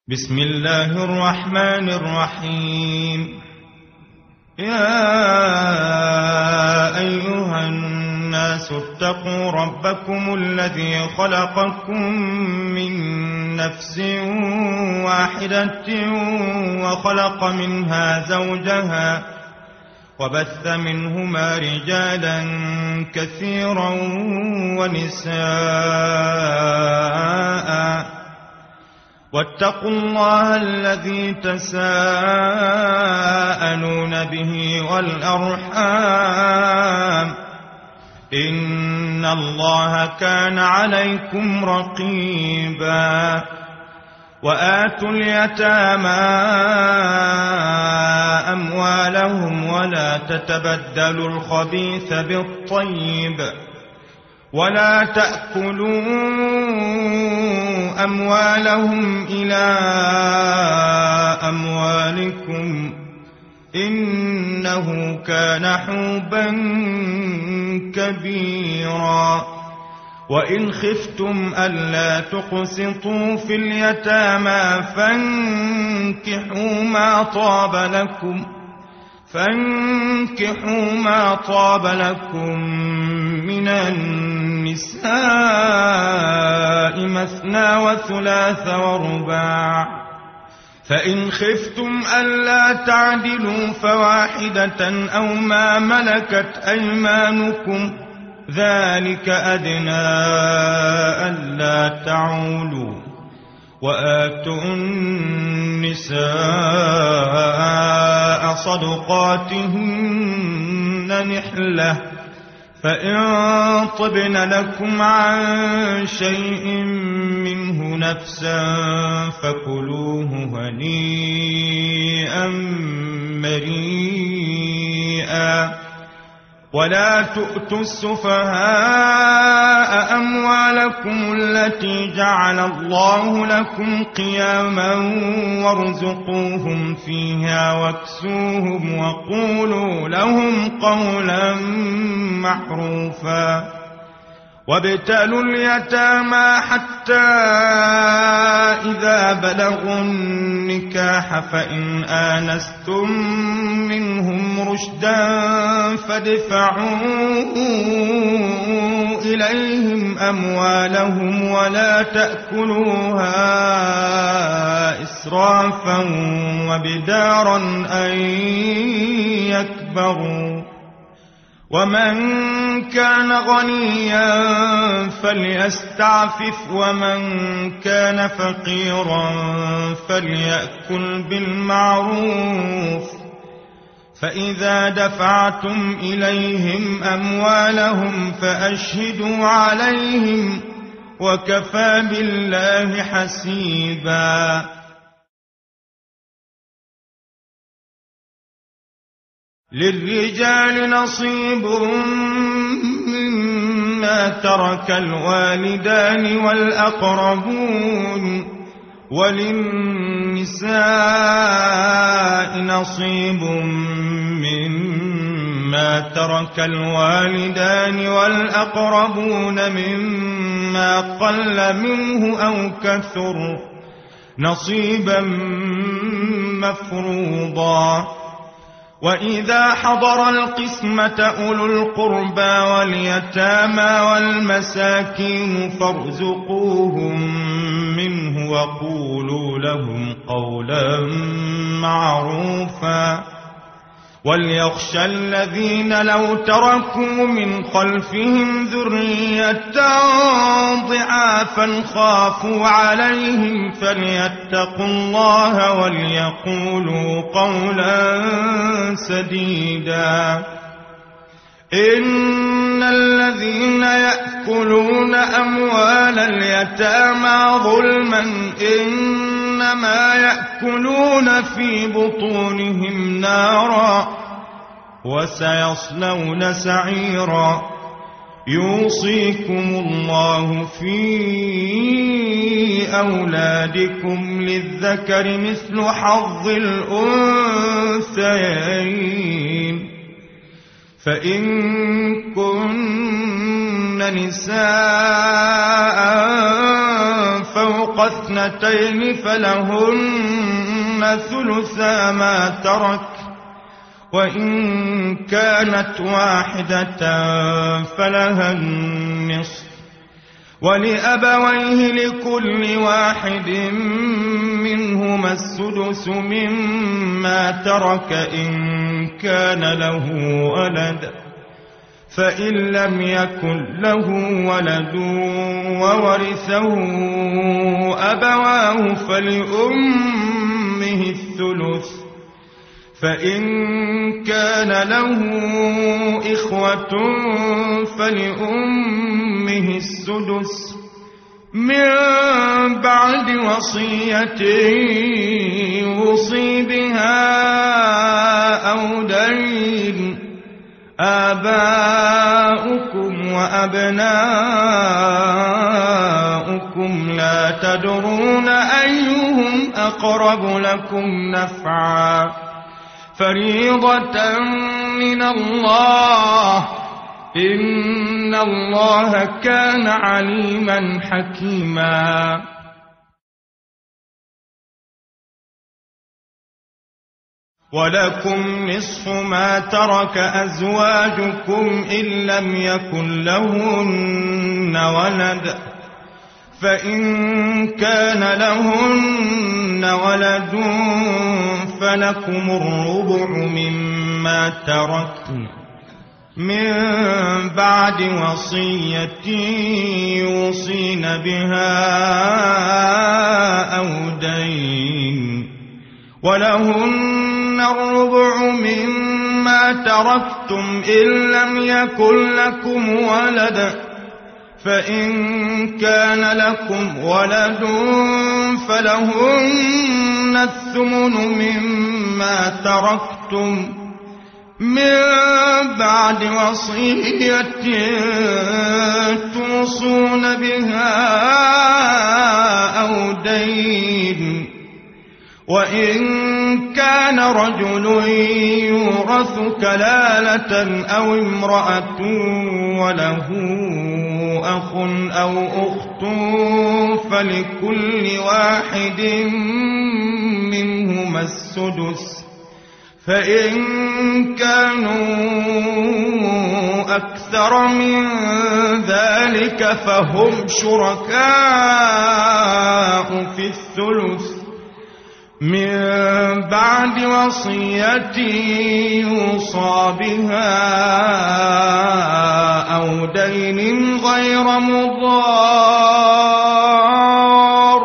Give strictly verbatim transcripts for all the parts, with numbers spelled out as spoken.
بسم الله الرحمن الرحيم. يا أيها الناس اتقوا ربكم الذي خلقكم من نفس واحدة وخلق منها زوجها وبث منهما رجالا كثيرا ونساء واتقوا الله الذي تساءلون به والأرحام إن الله كان عليكم رقيبا. وآتوا اليتامى أموالهم ولا تتبدلوا الخبيث بالطيب ولا تأكلوا أموالهم إلى أموالكم إنه كان حوبا كبيرا. وإن خفتم ألا تقسطوا في اليتامى فانكحوا ما طاب لكم فانكحوا ما طاب لكم من النساء مثنى وثلاث ورباع. فإن خفتم ألا تعدلوا فواحدة أو ما ملكت أيمانكم ذلك أدنى ألا تعولوا. وآتوا النساء صدقاتهن نحلة فإن طبن لكم عن شيء منه نفسا فكلوه هنيئا مريئا. ولا تؤتوا السفهاء أموالكم التي جعل الله لكم قياما وارزقوهم فيها واكسوهم وقولوا لهم قولا معروفا. وابتلوا اليتامى حتى إذا بلغوا النكاح فإن آنستم منهم رشدا فادفعوا إليهم أموالهم ولا تأكلوها إسرافا وبدارا أن يكبروا. ومن كان غنيا فليستعفف ومن كان فقيرا فليأكل بالمعروف. فإذا دفعتم إليهم أموالهم فأشهدوا عليهم وكفى بالله حسيبا. للرجال نصيب مما ترك الوالدان والأقربون وللنساء نصيب مما ترك الوالدان والأقربون مما قل منه أو كثر نصيبا مفروضا. وإذا حضر القسمة أولو القربى واليتامى والمساكين فارزقوهم منه وقولوا لهم قولا معروفا. وليخشى الذين لو تركوا من خلفهم ذرية ضعافا خافوا عليهم فليتقوا الله وليقولوا قولا سديدا. إن الذين يأكلون أموال اليتامى ظلما إنما يأكلون في بطونهم نارا وسيصلون سعيرا. يوصيكم الله في أولادكم للذكر مثل حظ الأنثيين. فإن كن نساء فوق فوق اثنتين فلهن ثلثا ما ترك، وإن كانت واحدة فلها النصف، ولأبويه لكل واحد منهما السدس مما ترك إن كان له ولد، فإن لم يكن له ولد وورثه أبواه فلأمه الثلث، فإن كان له إخوة فلأمه السدس من بعد وصية يوصي بها أو دين. آباؤكم وأبناؤكم لا تدرون أيهم أقرب لكم نفعا، فريضة من الله، إن الله كان عليما حكيما. ولكم نصف ما ترك أزواجكم إن لم يكن لهن ولد، فإن كان لهن ولد فلكم الربع مما تركن من بعد وصية يوصين بها أو دين، ولهن الربع مما تركتم إن لم يكن لكم ولد، فإن كان لكم ولد فلهن الثمن مما تركتم من بعد وصية توصون بها أو دين، وإن كان رجل يورث كلالة أو امرأة وله أخ أو أخت فلكل واحد منهما السدس، فإن كانوا أكثر من ذلك فهم شركاء في الثلث من بعد وصية يوصى بها أو دين غير مضار،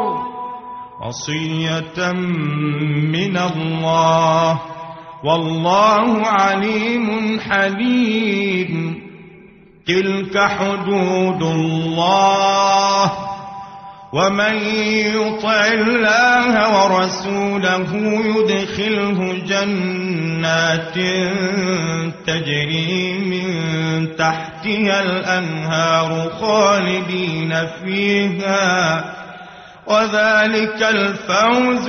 وصية من الله، والله عليم حليم. تلك حدود الله، ومن يطع الله ورسوله يدخله جنات تجري من تحتها الأنهار خالدين فيها، وذلك الفوز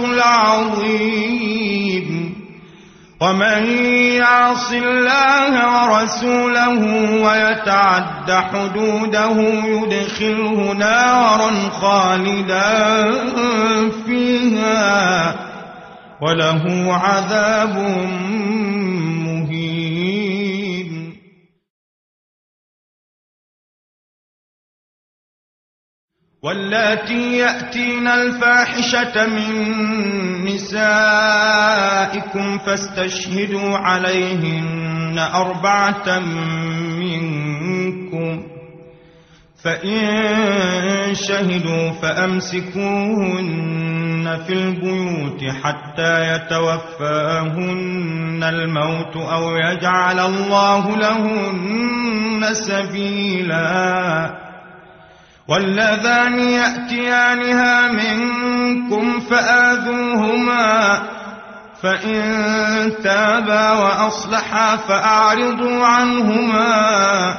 العظيم. ومن يعص الله ورسوله ويتعد حدوده يدخله نارا خالدا فيها وله عذاب مهين. واللاتي يأتين الفاحشة من نسائكم فاستشهدوا عليهن أربعة منكم، فإن شهدوا فأمسكوهن في البيوت حتى يتوفاهن الموت أو يجعل الله لهن سبيلا. واللذان يأتيانها منكم فآذوهما، فإن تابا وأصلحا فأعرضوا عنهما،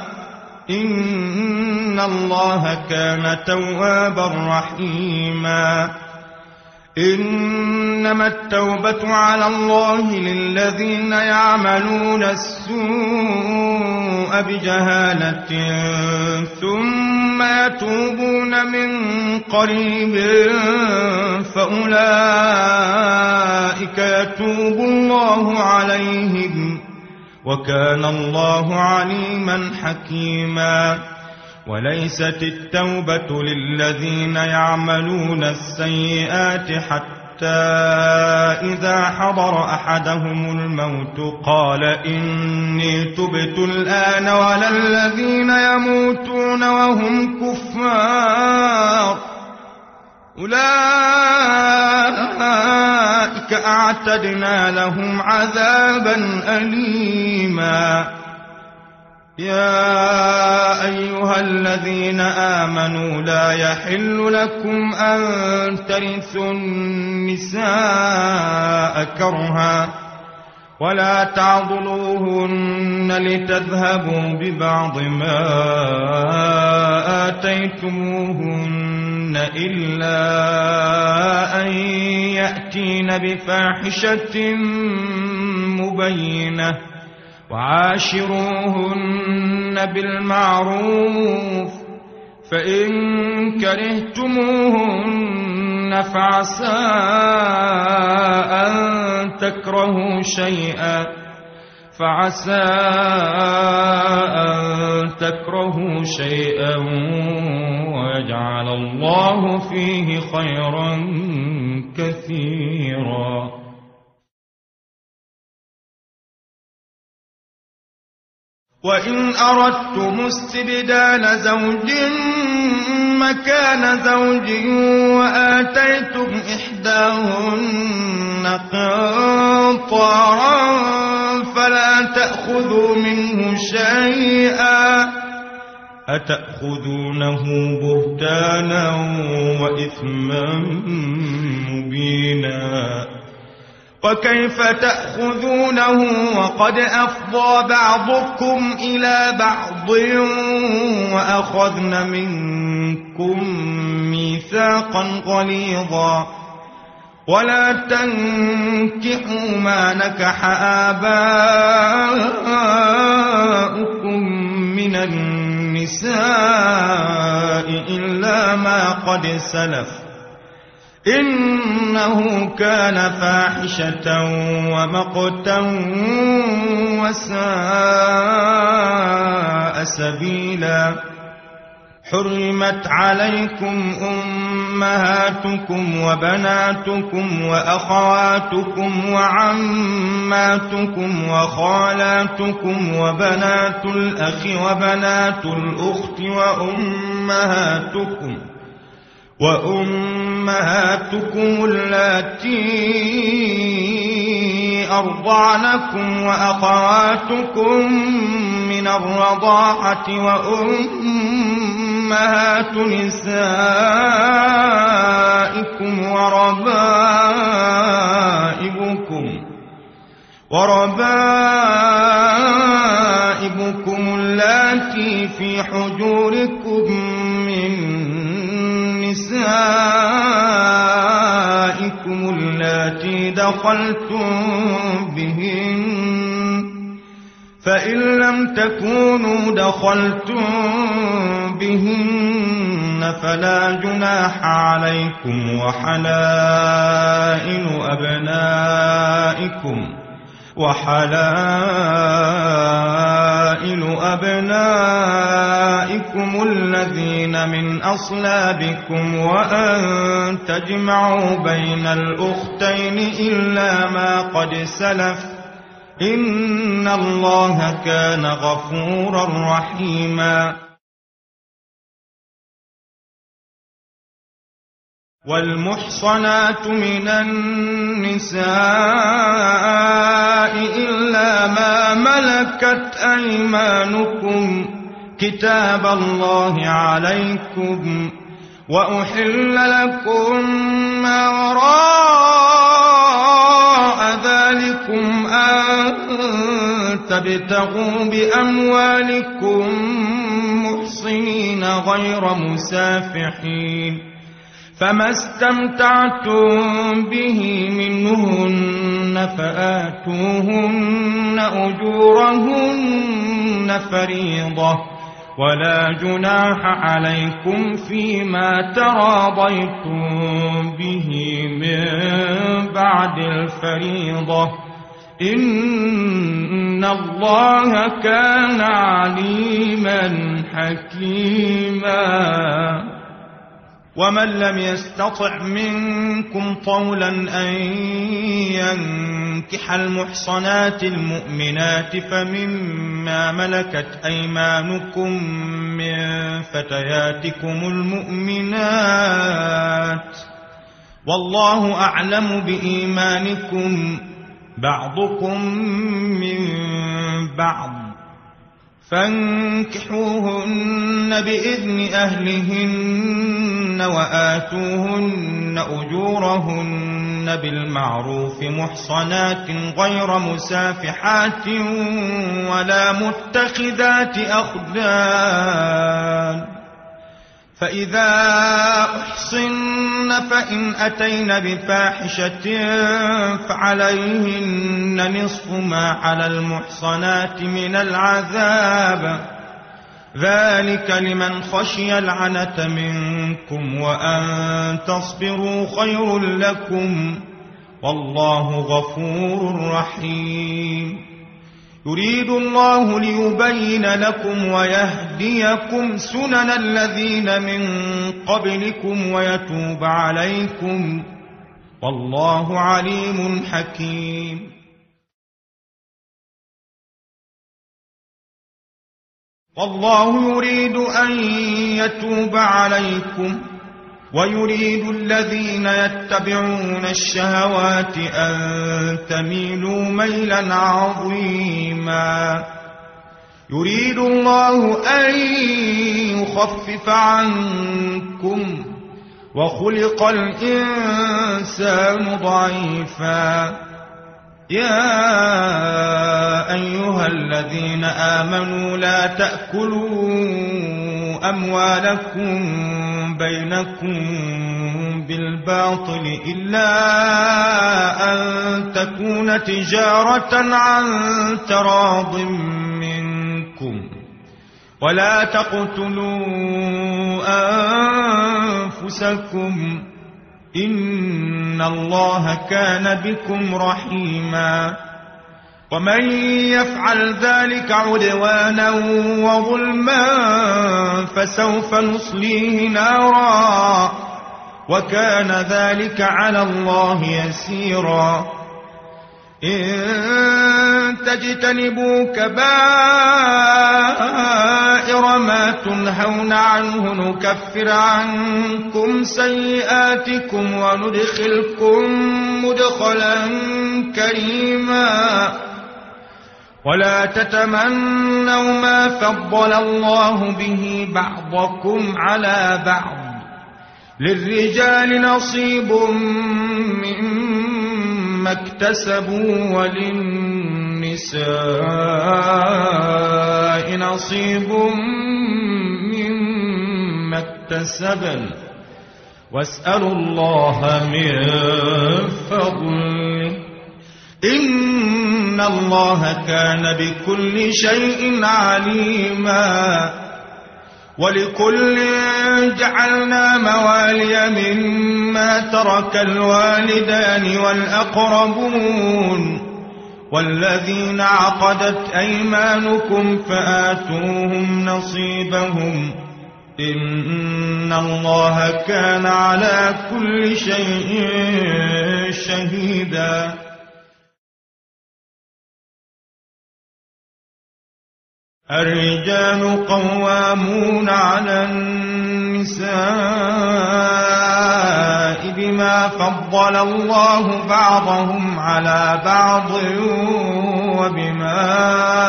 إن الله كان توابا رحيما. إنما التوبة على الله للذين يعملون السوء بجهالة ثم يتوبون من قريب فأولئك يتوب الله عليهم وكان الله عليما حكيما. وليست التوبة للذين يعملون السيئات حتى إذا حضر أحدهم الموت قال إني تبت الآن، ولا الذين يموتون وهم كفار أولئك أعتدنا لهم عذابا أليما. يا أيها الذين آمنوا لا يحل لكم أن ترثوا النساء كرها ولا تعضلوهن لتذهبوا ببعض ما آتيتموهن إلا أن يأتين بفاحشة مبينة وعاشروهن بالمعروف، فإن كرهتموهن فعسى أن تكرهوا شيئا فعسى أن تكرهوا شيئا ويجعل الله فيه خيرا كثيرا. وإن أردتم استبدال زوج مكان زوج وآتيتم إحداهن قنطارا فلا تأخذوا منه شيئا أتأخذونه بهتانا وإثما مبينا. وكيف تأخذونه وقد أفضى بعضكم إلى بعض وأخذن منكم ميثاقا غليظا. ولا تنكحوا ما نكح آباؤكم من النساء إلا ما قد سلف إنه كان فاحشة ومقتا وساء سبيلا. حرمت عليكم أمهاتكم وبناتكم وأخواتكم وعماتكم وخالاتكم وبنات الأخ وبنات الأخت وأمهاتكم وأمهاتكم اللاتي أرضعنكم وأخواتكم من الرضاعة وأمهات نسائكم وربائبكم وربائبكم اللاتي في حجوركم من نسائكم اللاتي دخلتم بهن، فإن لم تكونوا دخلتم بهن فلا جناح عليكم وحلائل أبنائكم وحلائل أبنائكم الذين من أصلابكم وأن تجمعوا بين الأختين إلا ما قد سلف إن الله كان غفورا رحيما. والمحصنات من النساء إلا ما ملكت أيمانكم كتاب الله عليكم، وأحل لكم ما وراء ذلكم أن تبتغوا بأموالكم محصنين غير مسافحين، فما استمتعتم به منهن فآتوهن أجورهن فريضة ولا جناح عليكم فيما تراضيتم به من بعد الفريضة إن الله كان عليما حكيما. ومن لم يستطع منكم طولا أن ينكح المحصنات المؤمنات فمما ملكت أيمانكم من فتياتكم المؤمنات والله أعلم بإيمانكم بعضكم من بعض فانكحوهن بإذن أهلهن وآتوهن أجورهن بالمعروف محصنات غير مسافحات ولا متخذات أخدان فإذا أحصن فإن أتين بفاحشة فعليهن نصف ما على المحصنات من العذاب ذلك لمن خشي العنة منكم وأن تصبروا خير لكم والله غفور رحيم. يريد الله ليبين لكم ويهديكم سنن الذين من قبلكم ويتوب عليكم والله عليم حكيم. والله يريد أن يتوب عليكم ويريد الذين يتبعون الشهوات أن تميلوا ميلا عظيما. يريد الله أن يخفف عنكم وخلق الإنسان ضعيفا. يا أيها الذين آمنوا لا تأكلوا أموالكم بينكم بالباطل إلا أن تكون تجارة عن تراض منكم ولا تقتلوا أنفسكم إن الله كان بكم رحيما. ومن يفعل ذلك عدوانا وظلما فسوف نصليه نارا وكان ذلك على الله يسيرا. إن تجتنبوا كبائر ما تنهون عنه نكفر عنكم سيئاتكم وندخلكم مدخلا كريما. ولا تتمنوا ما فضل الله به بعضكم على بعض للرجال نصيب مما اكتسبوا وللنساء نصيب مما اكتسبن واسألوا الله من فضله إن الله كان بكل شيء عليما. ولكل جعلنا موالي مما ترك الوالدان والأقربون والذين عقدت أيمانكم فآتوهم نصيبهم إن الله كان على كل شيء شهيدا. الرجال قوامون على النساء بما فضل الله بعضهم على بعض وبما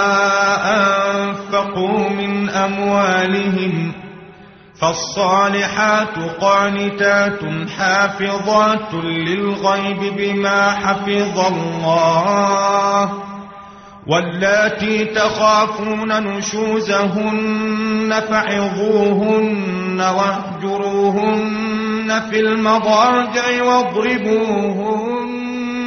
أنفقوا من أموالهم فالصالحات قانتات حافظات للغيب بما حفظ الله واللاتي تخافون نشوزهن فعظوهن واهجروهن في المضاجع واضربوهن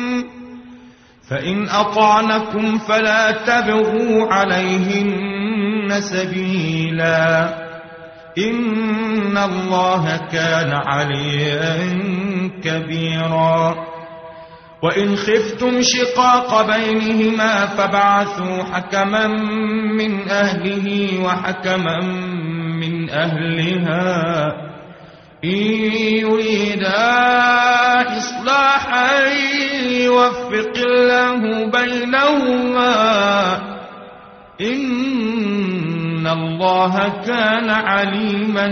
فإن أطعنكم فلا تبغوا عليهن سبيلا إن الله كان عليا كبيرا وإن خفتم شقاق بينهما فابعثوا حكما من أهله وحكما من أهلها إن يريدا إصلاحا يوفق الله بينهما إن الله كان عليما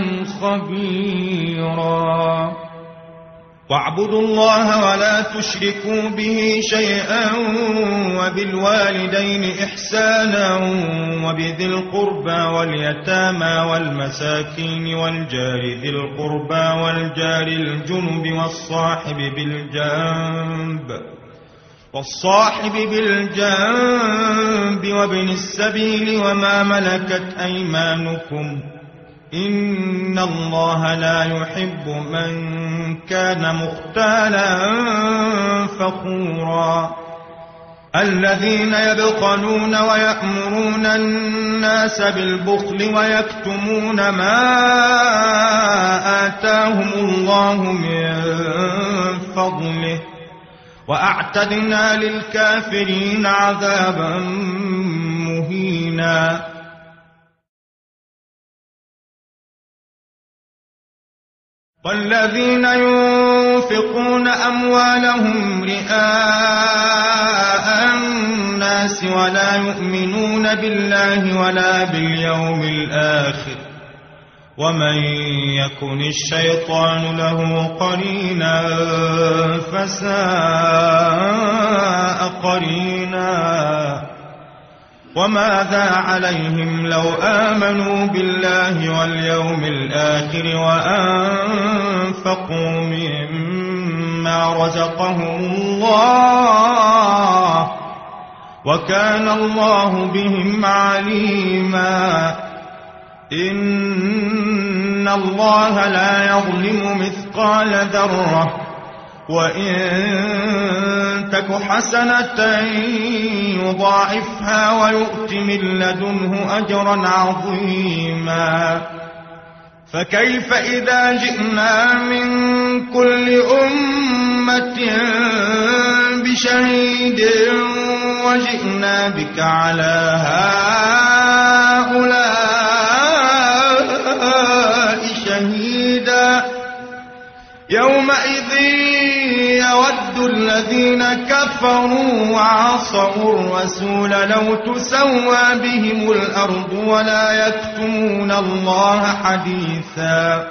خبيرا واعبدوا الله ولا تشركوا به شيئا وبالوالدين إحسانا وبذي القربى واليتامى والمساكين والجار ذي القربى والجار الجنب والصاحب بالجنب والصاحب بالجنب وابن السبيل وما ملكت أيمانكم إن الله لا يحب من كان مختالا فخورا الذين يبخلون ويأمرون الناس بالبخل ويكتمون ما آتاهم الله من فضله وأعتدنا للكافرين عذابا مهينا والذين ينفقون أموالهم رئاء الناس ولا يؤمنون بالله ولا باليوم الآخر ومن يكن الشيطان له قرينا فساء قرينا وماذا عليهم لو آمنوا بالله واليوم الآخر وأنفقوا مما رزقهم الله وكان الله بهم عليما إن الله لا يظلم مثقال ذرة وإن تك حسنة يضاعفها ويؤت من لدنه أجرا عظيما فكيف إذا جئنا من كل أمة بشهيد وجئنا بك على هؤلاء شهيدا يومئذ يود الذين كفروا وعصوا الرسول لو تسوى بهم الأرض ولا يكتمون الله حديثا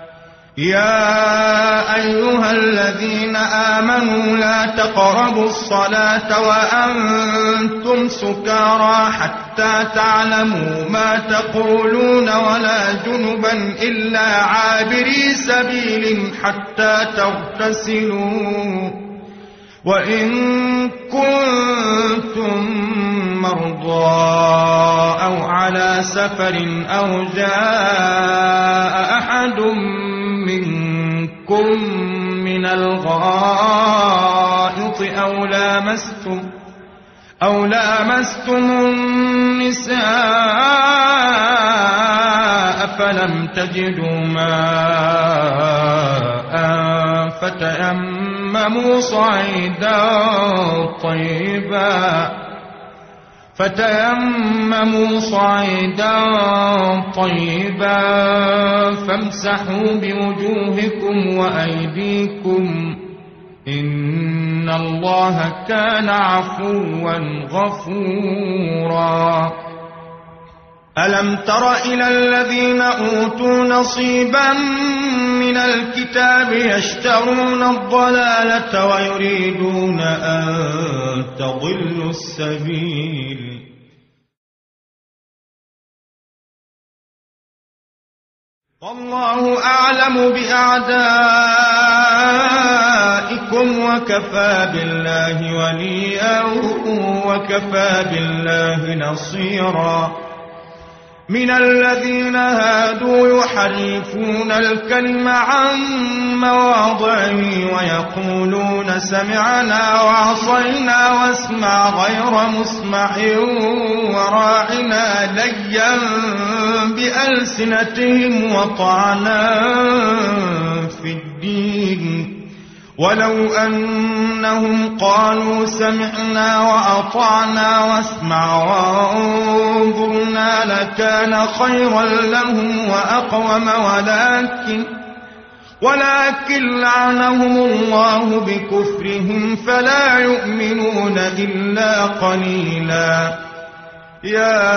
يا أيها الذين آمنوا لا تقربوا الصلاة وأنتم سكارى حتى تعلموا ما تقولون ولا جنبا إلا عابري سبيل حتى تغتسلوا وإن كنتم مرضى أو على سفر أو جاء أحد منكم من الغائط أو لامستم أو لامستم النساء فلم تجدوا ماء فتيمموا صعيدا طيبا فتيمموا صعيدا طيبا فامسحوا بوجوهكم وأيديكم إن الله كان عفوا غفورا ألم تر إلى الذين أوتوا نصيبا من الكتاب يشترون الضلالة ويريدون أن تضلوا السبيل والله أعلم بأعدائكم وكفى بالله وليا وكفى بالله نصيرا من الذين هادوا يحرفون الكلم عن مواضعه ويقولون سمعنا وعصينا واسمع غير مسمع وراعنا ليا بألسنتهم وطعنا في الدين ولو أنهم قالوا سمعنا وأطعنا واسمع وانظرنا لكان خيرا لهم وأقوم ولكن ولكن لعنهم الله بكفرهم فلا يؤمنون إلا قليلا. يا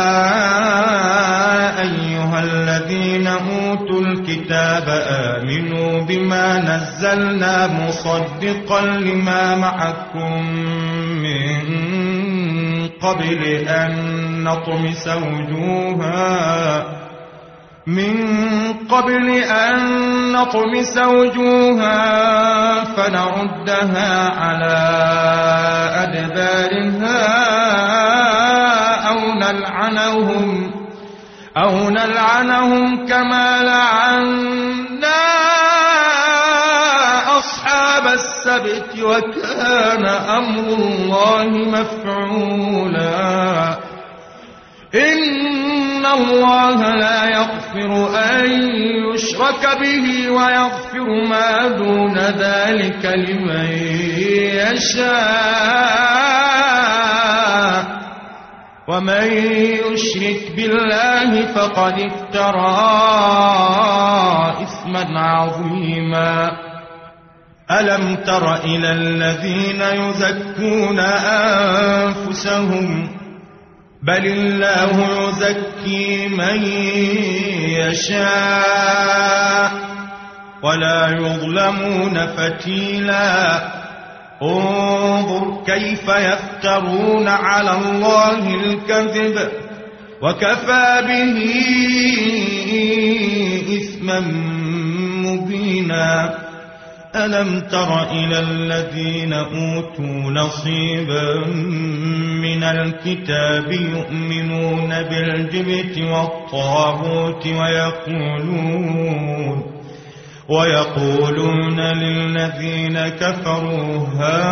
أيها الذين أوتوا الكتاب آمنوا بما نزلنا مصدقا لما معكم من قبل أن نطمس وجوها من قبل أن نطمس وجوها فنردها على أدبارها أو نلعنهم أو نلعنهم كما لعنا أصحاب السبت وكان أمر الله مفعولا. إن الله لا يغفر أن يشرك به ويغفر ما دون ذلك لمن يشاء ومن يشرك بالله فقد افترى إثما عظيما. ألم تر إلى الذين يزكون أنفسهم بل الله يزكي من يشاء ولا يظلمون فتيلا. انظر كيف يفترون على الله الكذب وكفى به إثما مبينا. ألم تر إلى الذين أوتوا نصيبا من الكتاب يؤمنون بالجبت والطاغوت ويقولون ويقولون للذين كفروا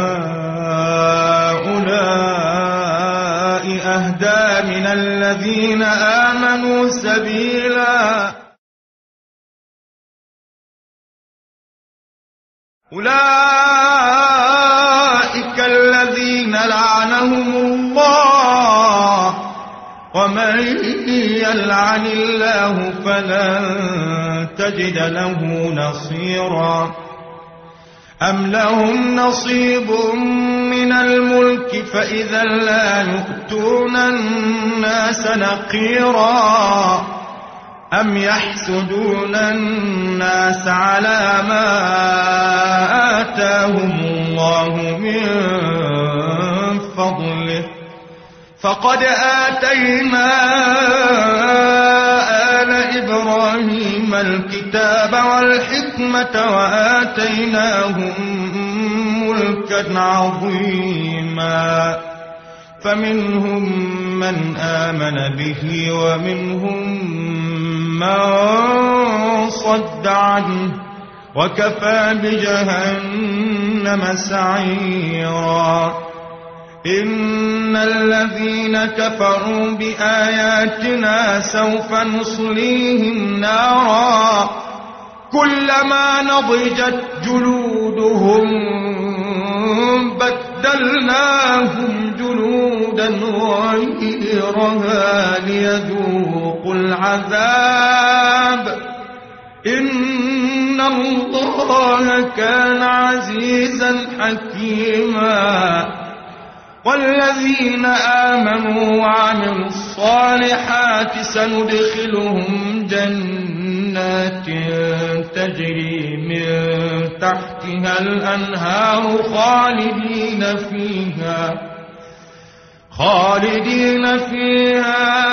هؤلاء أهدى من الذين آمنوا سبيلا. أولئك الذين لعنهم الله ومن يلعن الله فلن تجد له نصيرا. أم لهم نصيب من الملك فإذا لا يؤتون الناس نقيرا. أم يحسدون الناس على ما آتاهم الله من فضله فقد آتينا آل إبراهيم الكتاب والحكمة وآتيناهم ملكا عظيما. فمنهم من آمن به ومنهم من صد عنه وكفى بجهنم سعيرا. إن الذين كفروا بآياتنا سوف نصليهم نارا كلما نضجت جلودهم بدلناهم جلودا غيرها ليذوقوا العذاب إن الله كان عزيزا حكيما. والذين آمنوا وعملوا الصالحات سندخلهم جنات تجري من تحتها الأنهار خالدين فيها خالدين فيها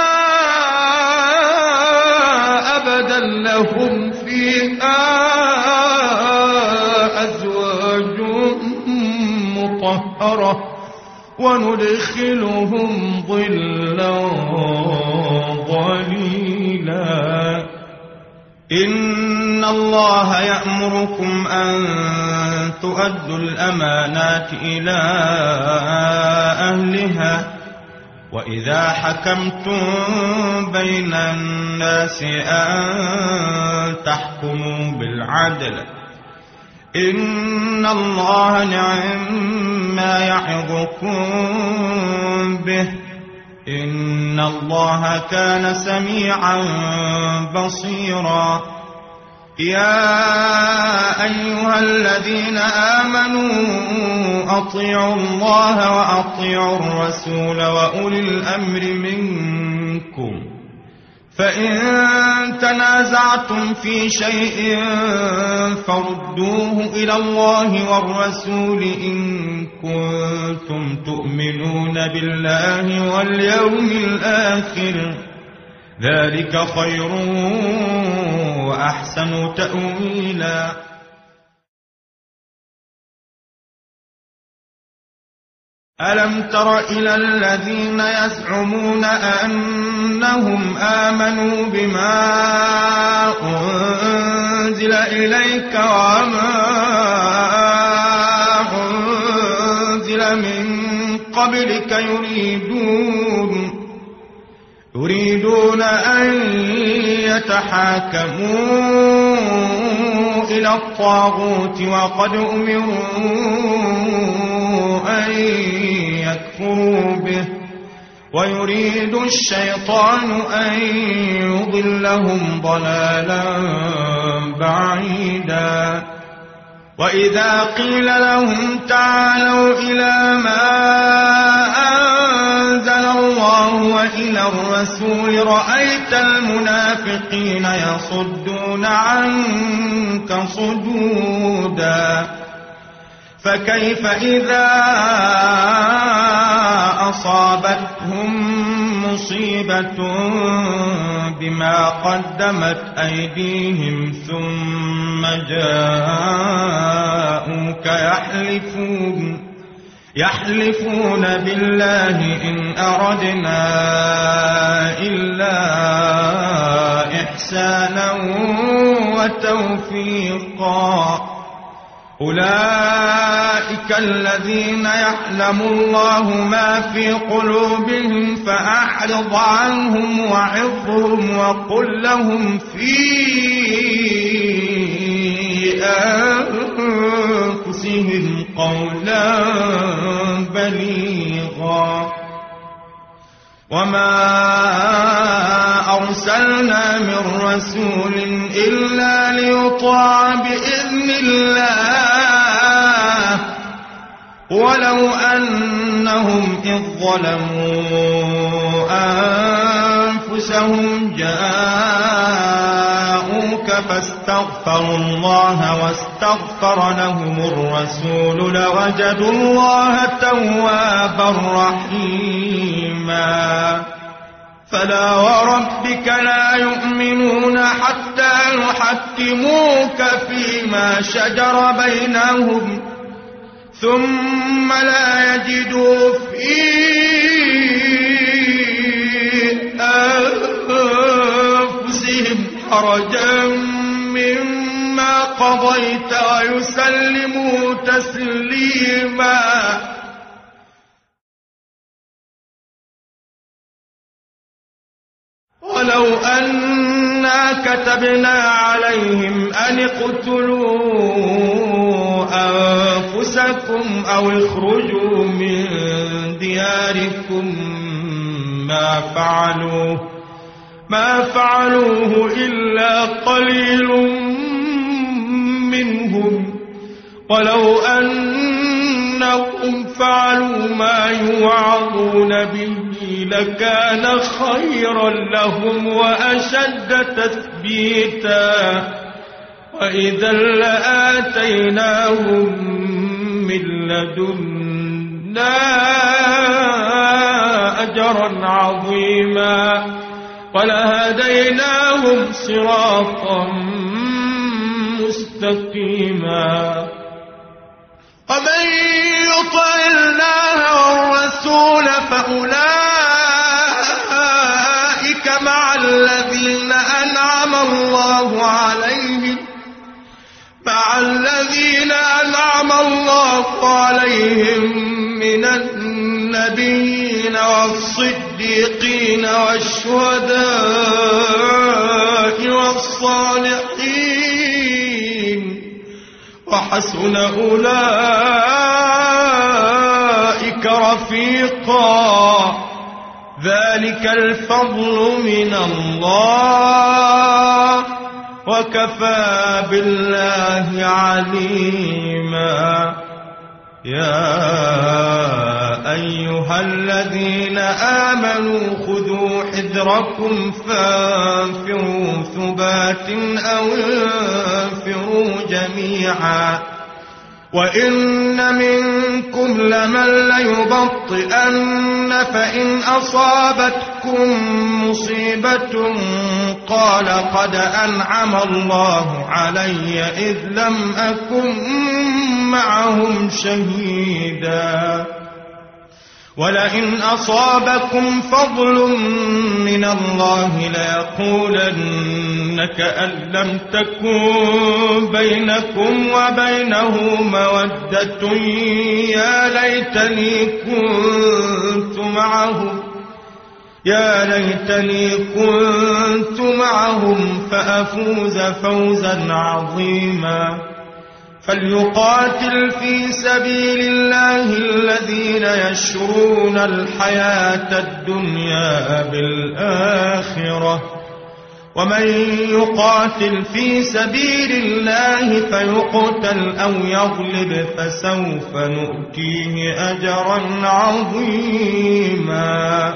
أبدا لهم فيها أزواج مطهرة وندخلهم ظلا ظليلا. إن إن الله يأمركم أن تؤدوا الأمانات إلى أهلها وإذا حكمتم بين الناس أن تحكموا بالعدل إن الله نعم ما يعظكم به إن الله كان سميعا بصيرا يا أيها الذين آمنوا أطيعوا الله وأطيعوا الرسول وأولي الأمر منكم فإن تنازعتم في شيء فردوه إلى الله والرسول إن كنتم تؤمنون بالله واليوم الآخر ذلك خير وأحسن تأويلا ألم تر إلى الذين يزعمون أنهم آمنوا بما أنزل إليك وما أنزل من قبلك يريدون يريدون أن يتحاكموا إلى الطاغوت وقد أمروا أن يكفروا به ويريد الشيطان أن يضلهم ضلالا بعيدا وإذا قيل لهم تعالوا إلى ما أنزل الله وإلى الرسول رأيت المنافقين يصدون عنك صدودا فكيف إذا أصابتهم مصيبة بما قدمت أيديهم ثم جاءوك يحلفون يحلفون بالله إن أردنا إلا إحسانا وتوفيقا أولئك الذين يعلم الله ما في قلوبهم فأعرض عنهم وعظهم وقل لهم في أنفسهم قولا بليغا وما أرسلنا من رسول إلا ليطاع بإذن الله ولو أنهم إذ ظلموا أنفسهم جاءوك فاستغفروا الله واستغفر لهم الرسول لوجدوا الله توابا رحيما فلا وربك لا يؤمنون حتى يحكموك فيما شجر بينهم ثم لا يجدوا في أنفسهم حرجا مما قضيت ويسلموا تسليما ولو أنا كتبنا عليهم أن اقتلوا أنفسكم أو اخرجوا من دياركم ما فعلوه ما فعلوه إلا قليل منهم ولو أنهم فعلوا ما يوعظون به لكان خيرا لهم وأشد تثبيتا وإذا لآتيناهم من لدنا أجرا عظيما ولهديناهم صراطا مستقيما ومن يطع الله والرسول فأولئك مع الذين أنعم الله عليهم أنعم الله عليهم من النبيين والصديقين والشهداء والصالحين وحسن أولئك رفيقا ذلك الفضل من الله وكفى بالله عليما يا أيها الذين آمنوا خذوا حذركم فانفروا ثبات أو انفروا جميعا وإن منكم لمن ليبطئن فإن أصابتكم مصيبة قال قد أنعم الله علي إذ لم أكن معهم شهيدا ولئن أصابكم فضل من الله ليقولن كأن لم تكن بينكم وبينه مودة يا ليتني كنت معهم يا ليتني كنت معهم فأفوز فوزا عظيما فليقاتل في سبيل الله الذين يشرون الحياة الدنيا بالآخرة ومن يقاتل في سبيل الله فيقتل أو يغلب فسوف نؤتيه أجرا عظيما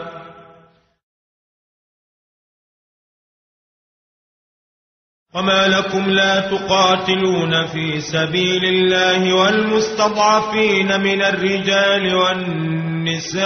وما لكم لا تقاتلون في سبيل الله والمستضعفين من الرجال والنساء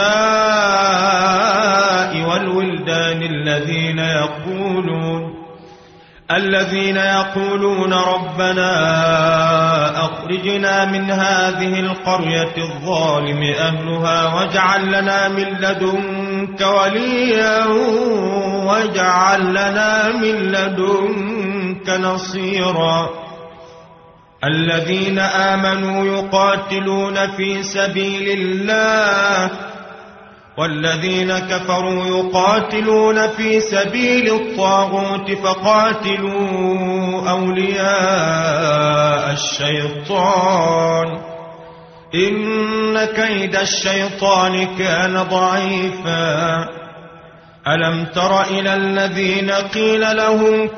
والولدان الذين يقولون الذين يقولون ربنا أخرجنا من هذه القرية الظالم أهلها واجعل لنا من لدنك وليا واجعل لنا من لدنك نصيرا الذين آمنوا يقاتلون في سبيل الله والذين كفروا يقاتلون في سبيل الطاغوت فقاتلوا أولياء الشيطان إن كيد الشيطان كان ضعيفا ألم تر إلى الذين قيل لهم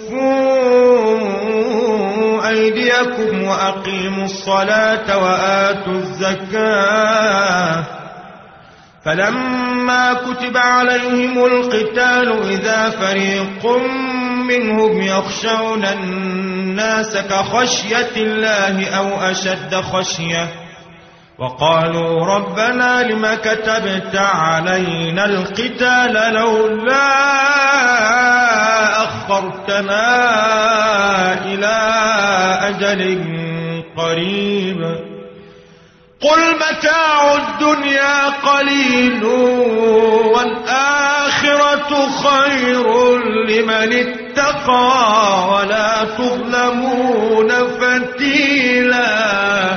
كفوا أيديكم وأقيموا الصلاة وآتوا الزكاة فلما كتب عليهم القتال إذا فريق منهم يخشون الناس كخشية الله أو أشد خشية وقالوا ربنا لم كتبت علينا القتال لولا أخرتنا إلى أجل قريب قل متاع الدنيا قليل والآخرة خير لمن اتقى ولا تظلمون فتيلا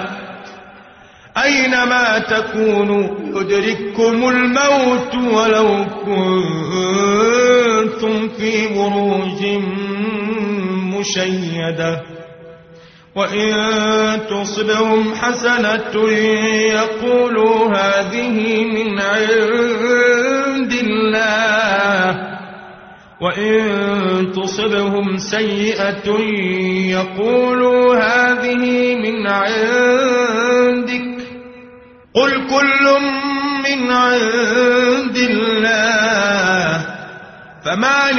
أينما تكونوا يدرككم الموت ولو كنتم في بروج مشيدة وإن تصبهم حسنة يقولوا هذه من عند الله وإن تصبهم سيئة يقولوا هذه من عندك قل كل من عند الله فما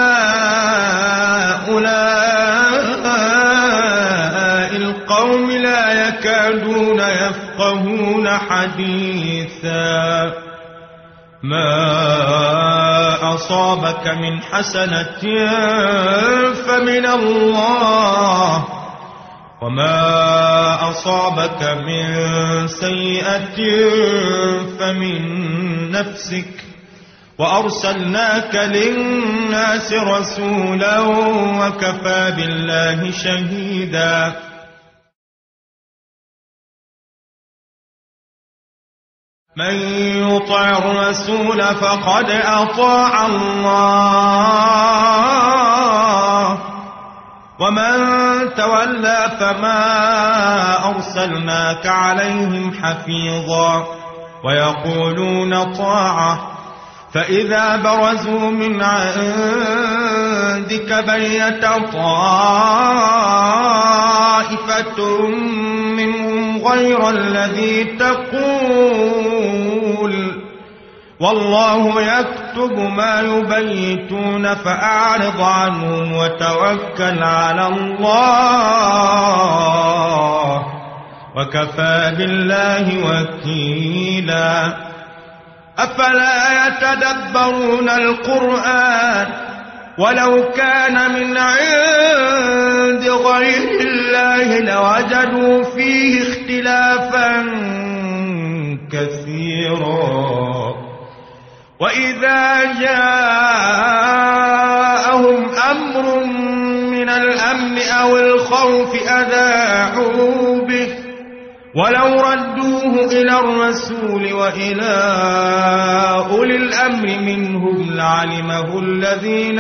لهؤلاء القوم لا يكادون يفقهون حديثا ما أصابك من حسنة فمن الله وما أصابك من سيئة فمن نفسك وأرسلناك للناس رسولا وكفى بالله شهيدا من يطع الرسول فقد أطاع الله ومن تولى فما أرسلناك عليهم حفيظا ويقولون طاعة فإذا برزوا من عندك بيت طائفة منهم غير الذي تقول والله يكتب ما يبيتون فأعرض عنهم وتوكل على الله وكفى بالله وكيلا أفلا يتدبرون القرآن ولو كان من عند غير الله لوجدوا فيه اختلافا كثيرا وإذا جاءهم أمر من الأمن أو الخوف أذاعوا به ولو ردوه إلى الرسول وإلى أولي الأمر منهم لعلمه الذين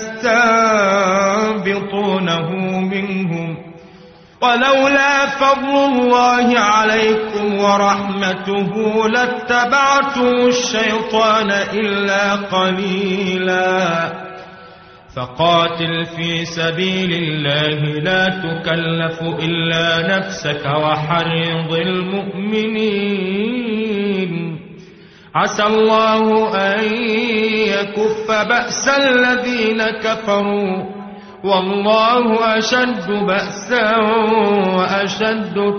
يستنبطونه منهم ولولا فضل الله عليكم ورحمته لاتبعتم الشيطان إلا قليلا فقاتل في سبيل الله لا تكلف إلا نفسك وحرض المؤمنين عسى الله أن يكف بأس الذين كفروا والله أشد بأسا وأشد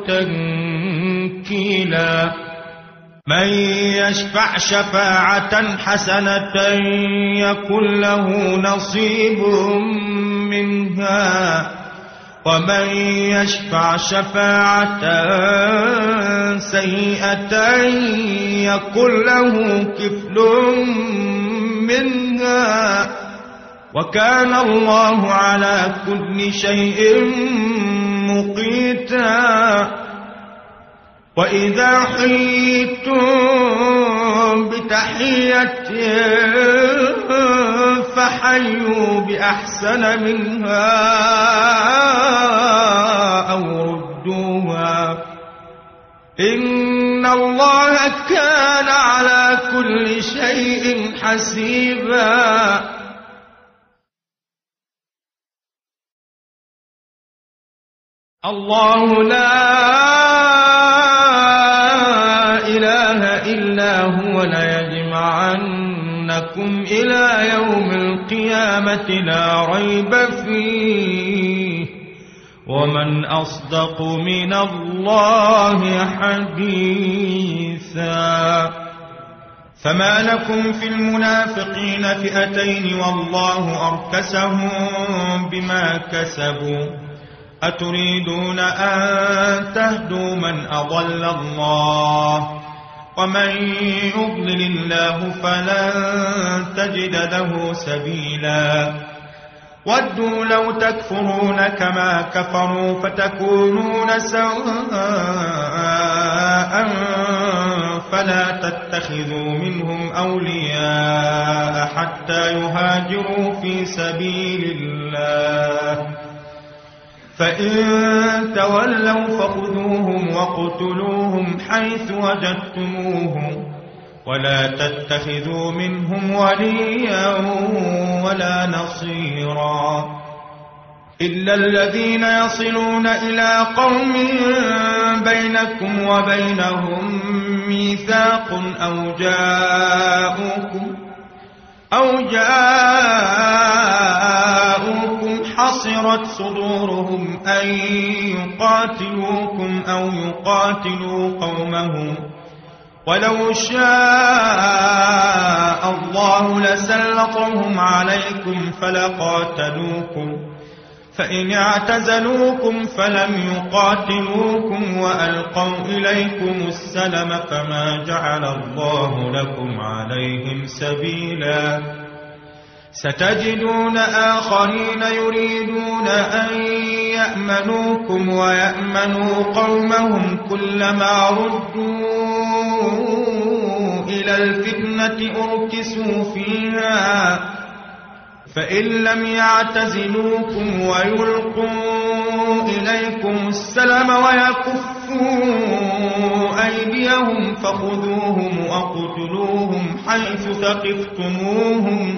تنكيلا من يشفع شفاعة حسنة يكن له نصيب منها ومن يشفع شفاعة سيئة يكن له كفل منها وكان الله على كل شيء مقيتا وإذا حييتم بتحية فحيوا بأحسن منها أو ردوها إن الله كان على كل شيء حسيبا الله لا إله إلا هو ليجمعنكم إلى يوم القيامة لا ريب فيه ومن أصدق من الله حديثا فما لكم في المنافقين فئتين والله أركسهم بما كسبوا أتريدون أن تهدوا من أضل الله ومن يضلل الله فلن تجد له سبيلا ودوا لو تكفرون كما كفروا فتكونون سواء فلا تتخذوا منهم أولياء حتى يهاجروا في سبيل الله فإن تولوا فخذوهم وقتلوهم حيث وجدتموهم ولا تتخذوا منهم وليا ولا نصيرا إلا الذين يصلون إلى قوم بينكم وبينهم ميثاق أو جاءوكم أو جاءوكم حصرت صدورهم أن يقاتلوكم أو يقاتلوا قومهم ولو شاء الله لسلطهم عليكم فلقاتلوكم فإن اعتزلوكم فلم يقاتلوكم وألقوا إليكم السلم فما جعل الله لكم عليهم سبيلا ستجدون آخرين يريدون أن يأمنوكم ويأمنوا قومهم كلما ردوا إلى الفتنة أركسوا فيها فإن لم يعتزلوكم ويلقوا إليكم السلم ويكفوا أيديهم فخذوهم وقتلوهم حيث ثقفتموهم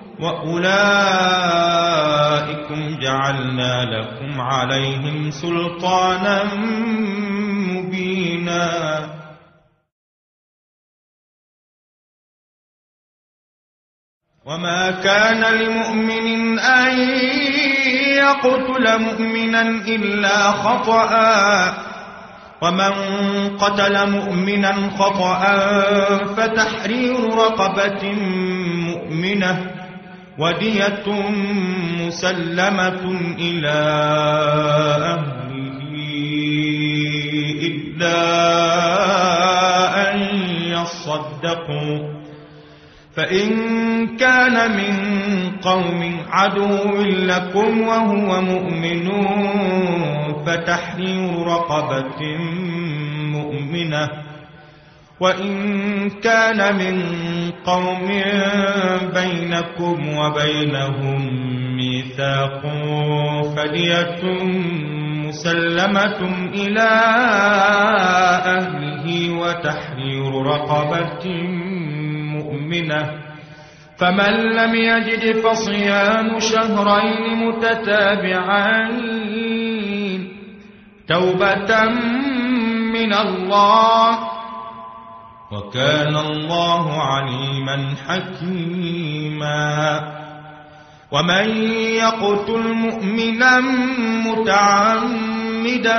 وأولئكم جعلنا لكم عليهم سلطانا مبينا. وما كان لمؤمن أن يقتل مؤمنا إلا خطأ ومن قتل مؤمنا خطأ فتحرير رقبة مؤمنة ودية مسلمة إلى أهله إلا أن يصدقوا فإن كان من قوم عدو لكم وهو مؤمن فتحرير رقبة مؤمنة وإن كان من قوم بينكم وبينهم ميثاق فدية مسلمة إلى أهله وتحرير رقبة مؤمنة فمن لم يجد فصيام شهرين متتابعين توبة من الله وكان الله عليما حكيما. ومن يقتل مؤمنا متعمدا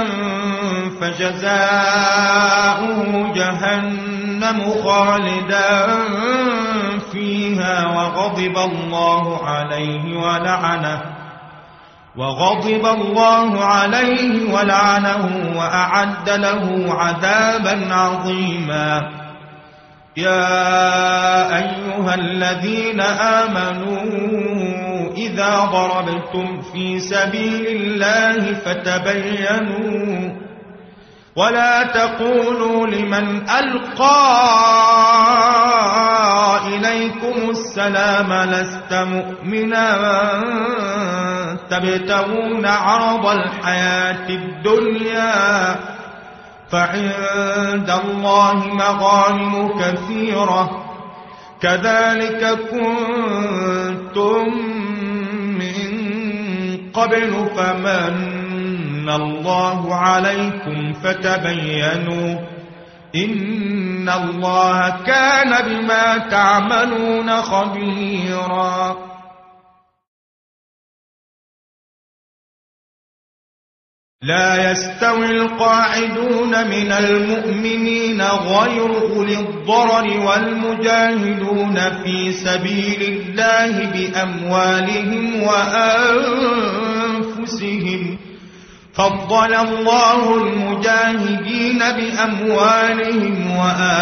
فجزاؤه جهنم خالدا فيها وغضب الله عليه ولعنه وغضب الله عليه ولعنه وأعد له عذابا عظيما. يا أيها الذين آمنوا إذا ضربتم في سبيل الله فتبينوا ولا تقولوا لمن ألقى إليكم السلام لست مؤمنا تبتغون عرض الحياة الدنيا فعند الله مغانم كثيرة كذلك كنتم من قبل فمن الله عليكم فتبينوا إن الله كان بما تعملون خبيرا. لا يستوي القاعدون من المؤمنين غير أولي الضرر والمجاهدون في سبيل الله بأموالهم وأنفسهم فضل الله المجاهدين بأموالهم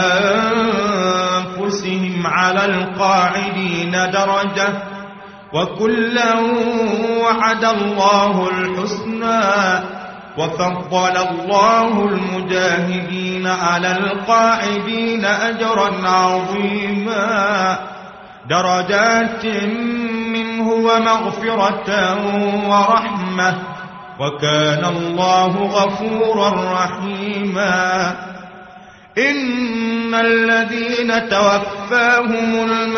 وأنفسهم على القاعدين درجة وكلا وعد الله الحسنى وفضل الله المجاهدين على القاعدين أجرا عظيما درجات منه ومغفرة ورحمة وكان الله غفورا رحيما. إن الذين توفاهم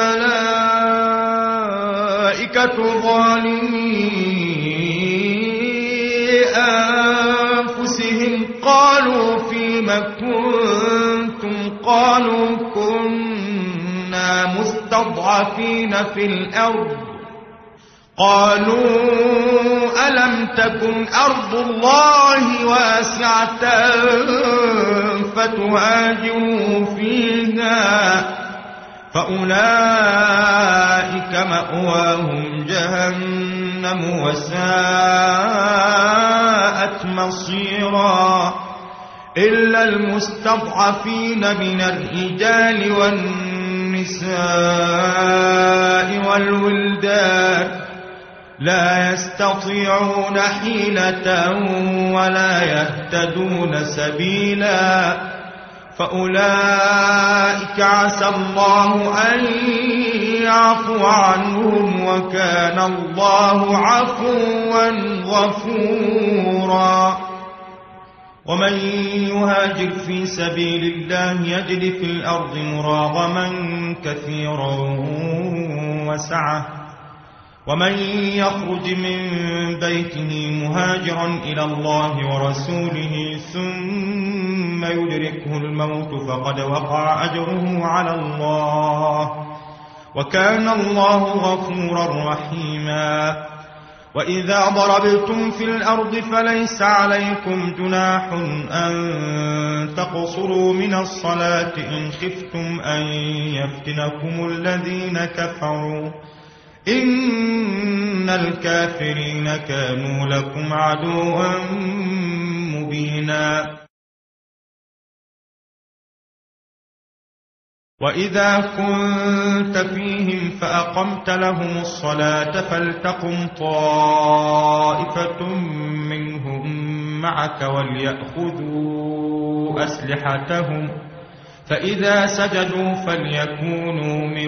الملائكة ظالمي أنفسهم قالوا فيم كنتم قالوا كنا مستضعفين في الأرض قالوا ألم تكن أرض الله واسعة فتهاجروا فيها فأولئك مأواهم جهنم وساءت مصيرا إلا المستضعفين من الرجال والنساء والولدان لا يستطيعون حيلة ولا يهتدون سبيلا فأولئك عسى الله أن يعفو عنهم، وكان الله عفوا غفورا. ومن يهاجر في سبيل الله يجد في الأرض مراغما كثيرا وسعة، ومن يخرج من بيته مهاجرا إلى الله ورسوله ثم يدركه الموت فقد وقع أجره على الله، وكان الله غفورا رحيما. وإذا ضربتم في الأرض فليس عليكم جناح أن تقصروا من الصلاة إن خفتم أن يفتنكم الذين كفروا، إن الكافرين كانوا لكم عدوا مبينا. وإذا كنت فيهم فأقمت لهم الصلاة فلتقم طائفة منهم معك وليأخذوا أسلحتهم، فإذا سجدوا فليكونوا من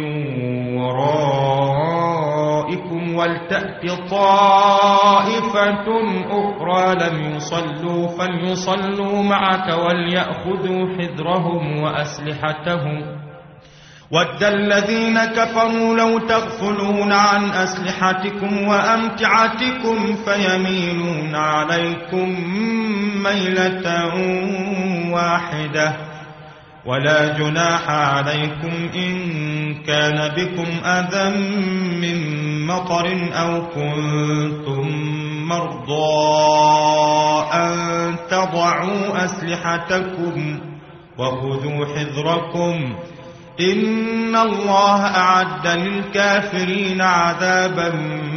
ورائكم ولتأت طائفة أخرى لم يصلوا فليصلوا معك وليأخذوا حذرهم وأسلحتهم. ود الذين كفروا لو تغفلون عن أسلحتكم وأمتعتكم فيميلون عليكم ميلة واحدة، ولا جناح عليكم إن كان بكم أذى من مطر أو كنتم مرضى أن تضعوا أسلحتكم وخذوا حذركم، إن الله أعد للكافرين عذابا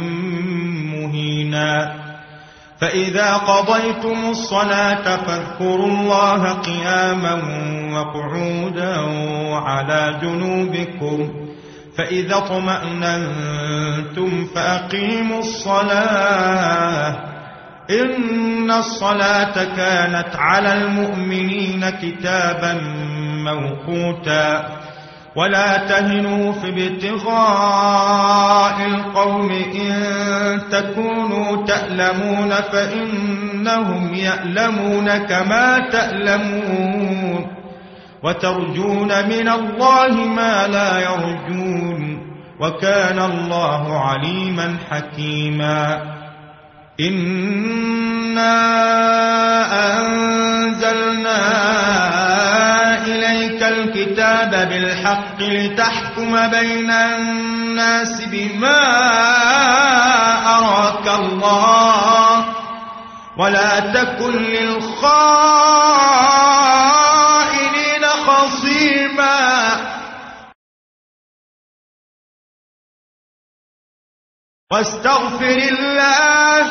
مهينا. فإذا قضيتم الصلاة فاذكروا الله قياما وقعودا وعلى جنوبكم، فإذا اطمأننتم فأقيموا الصلاة، إن الصلاة كانت على المؤمنين كتابا موقوتا. ولا تهنوا في ابتغاء القوم إن تكونوا تألمون فإنهم يألمون كما تألمون، وترجون من الله ما لا يرجون، وكان الله عليما حكيما. إنا أنزلنا إليك الكتاب بالحق لتحكم بين الناس بما أراك الله، ولا تكن للخائنين خصيما، واستغفر الله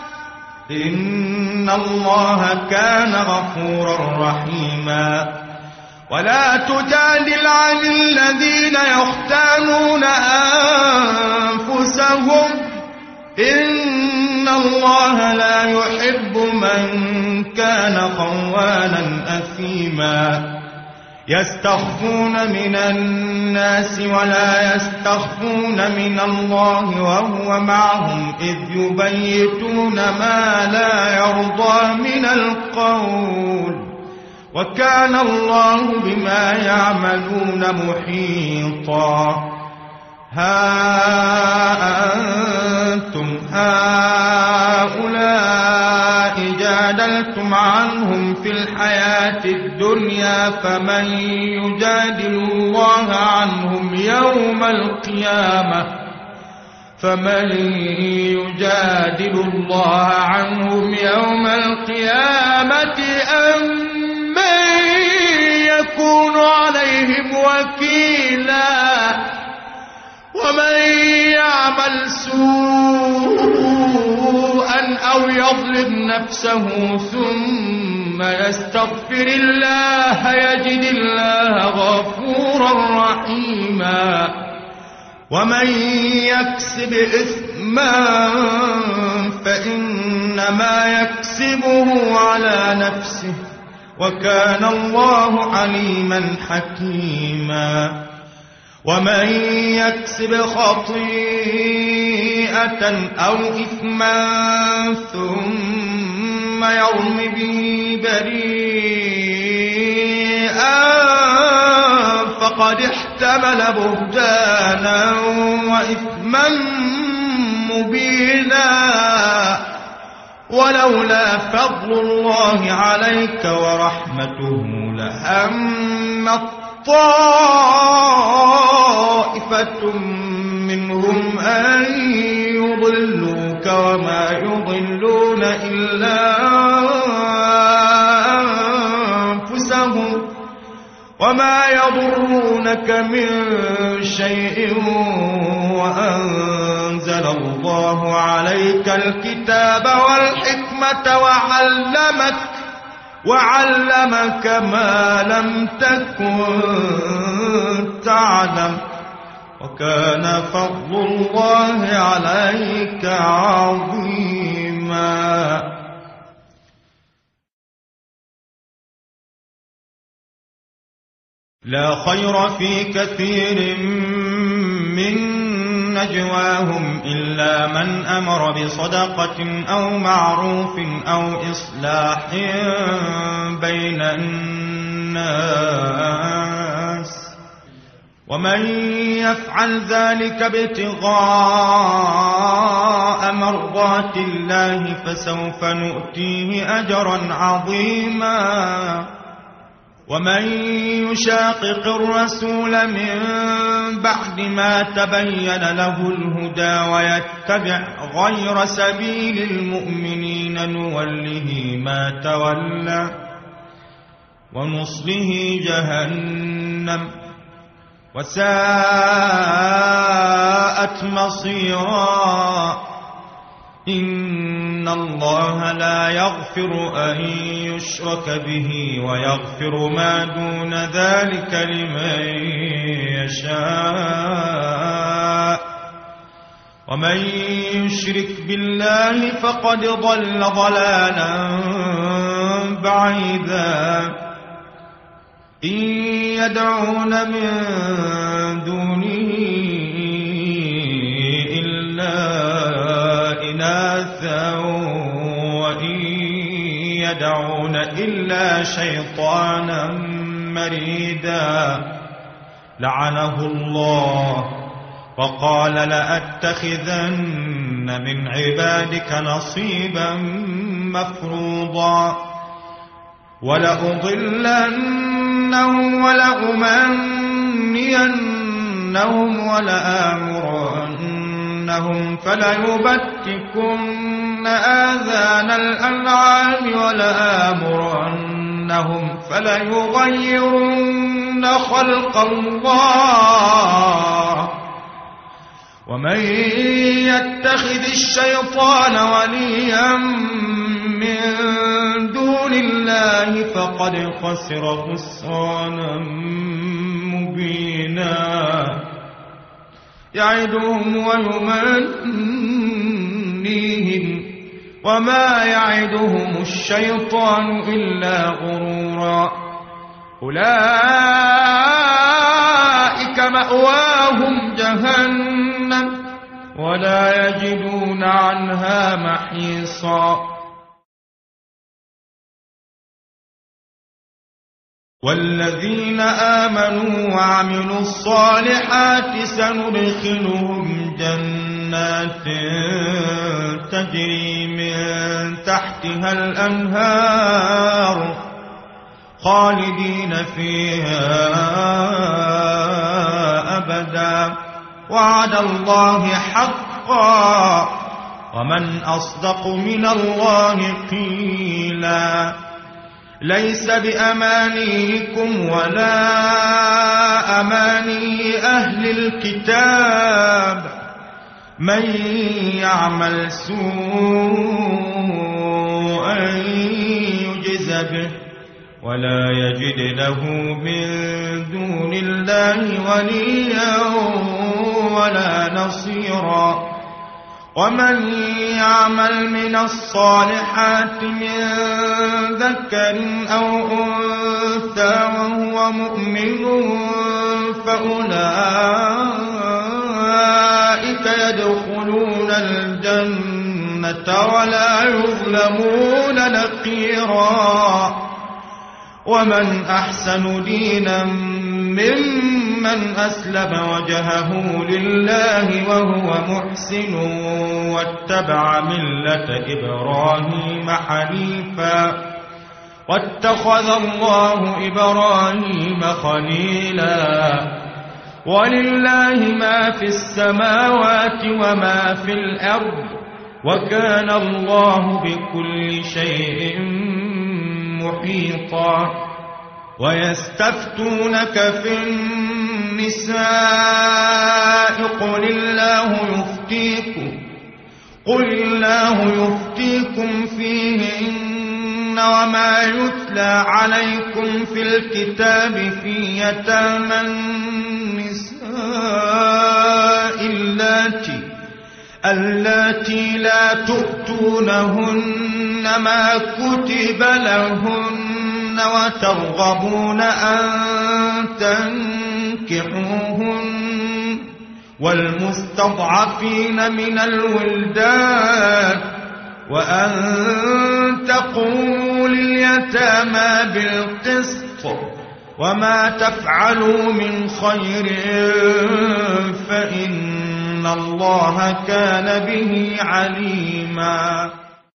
إن الله كان غفورا رحيما. ولا تجادل عن الذين يختانون أنفسهم، إن الله لا يحب من كان خوانا أثيما. يستخفون من الناس ولا يستخفون من الله وهو معهم إذ يبيتون ما لا يرضى من القول، وكان الله بما يعملون محيطا. ها أنتم هؤلاء جادلتم عنهم في الحياة الدنيا، فمن يجادل الله عنهم يوم القيامة فمن يجادل الله عنهم يوم القيامة أم يكون عليهم وكيلا. ومن يعمل سوءا أو يظلم نفسه ثم يستغفر الله يجد الله غفورا رحيما. ومن يكسب إثما فإنما يكسبه على نفسه، وكان الله عليما حكيما. ومن يكسب خطيئة أو إثما ثم يرم به بريئا فقد احتمل بهتانا وإثما مبينا. ولولا فضل الله عليك ورحمته لهم طائفة منهم أن يضلوك وما يضلون إلا أنفسهم وما يضرونك من شيء وأنزل الله عليك الكتاب والحكمة وعلمك وعلمك ما لم تكن تعلم وكان فضل الله عليك عظيما. لا خير في كثير من نجواهم إلا من أمر بصدقة أو معروف أو إصلاح بين الناس ومن يفعل ذلك ابتغاء مرضات الله فسوف نؤتيه أجرا عظيما. ومن يشاقق الرسول من بعد ما تبين له الهدى ويتبع غير سبيل المؤمنين نوله ما تولى ونصله جهنم وساءت مصيرا. إن الله لا يغفر أن يشرك به ويغفر ما دون ذلك لمن يشاء ومن يشرك بالله فقد ضل ضلالا بعيدا. إن يدعون من دونه إلا إناثا وإن يدعون إلا شيطانا مريدا لعنه الله وقال لأتخذن من عبادك نصيبا مفروضا ولأضلنهم ولأمنينهم ولآمرنهم فليبتكن آذان الأنعام ولآمرنهم فليغيرن خلق الله. ومن يتخذ الشيطان وليا من دون الله فقد خسر خسرانا مبينا. يعدهم ويمنيهم وما يعدهم الشيطان إلا غرورا. أولئك مأواهم جهنم ولا يجدون عنها محيصا. والذين آمنوا وعملوا الصالحات سندخلهم جنات تجري من تحتها الأنهار خالدين فيها أبدا وعد الله حقا ومن أصدق من الله قيلا. ليس بأمانيكم ولا أماني أهل الكتاب من يعمل سوءا يجز به ولا يجد له من دون الله وليا ولا نصيرا. ومن يعمل من الصالحات من ذكر أو أنثى وهو مؤمن فأولئك يدخلون الجنة ولا يظلمون نقيرا ومن أحسن دينا ممن أسلم وجهه لله وهو محسن واتبع ملة إبراهيم حنيفا واتخذ الله إبراهيم خليلا ولله ما في السماوات وما في الأرض وكان الله بكل شيء محيطا ويستفتونك في النساء قل الله يفتيكم قل الله يفتيكم فيهن وما يتلى عليكم في الكتاب في يتامى النساء اللاتي اللاتي لا تؤتونهن ما كتب لهن وترغبون أن تنكحوهن والمستضعفين من الولدان وأن تقوموا لليتامى بالقسط وما تفعلوا من خير فإن الله كان به عليما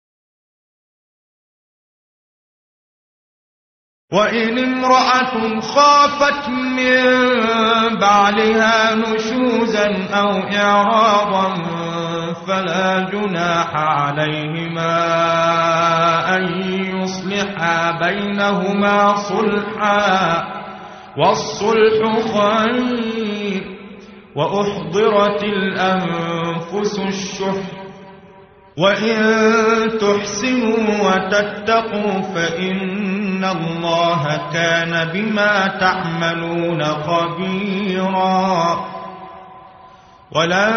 وإن امرأة خافت من بعلها نشوزا أو إعراضا فلا جناح عليهما أن يصلحا بينهما صلحا والصلح خير وأحضرت الأنفس الشح وإن تحسنوا وتتقوا فإن الله كان بما تعملون خبيرا ولن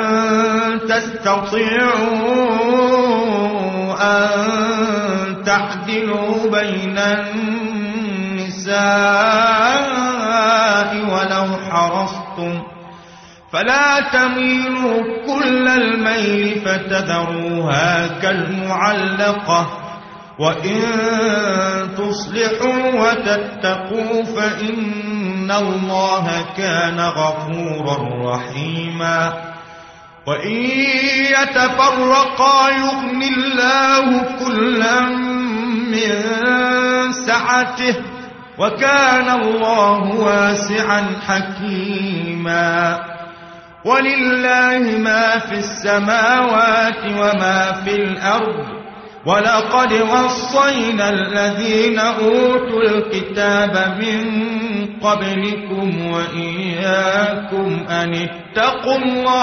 تستطيعوا أن تعدلوا بين النساء ولو حرصتم فلا تميلوا كل الميل فتذروها كالمعلقة وإن تصلحوا وتتقوا فإن الله كان غفورا رحيما وإن يتفرقا يغني الله كلا من سعته وكان الله واسعا حكيما ولله ما في السماوات وما في الأرض ولقد وصينا الذين أوتوا الكتاب من قبلكم وإياكم أن اتقوا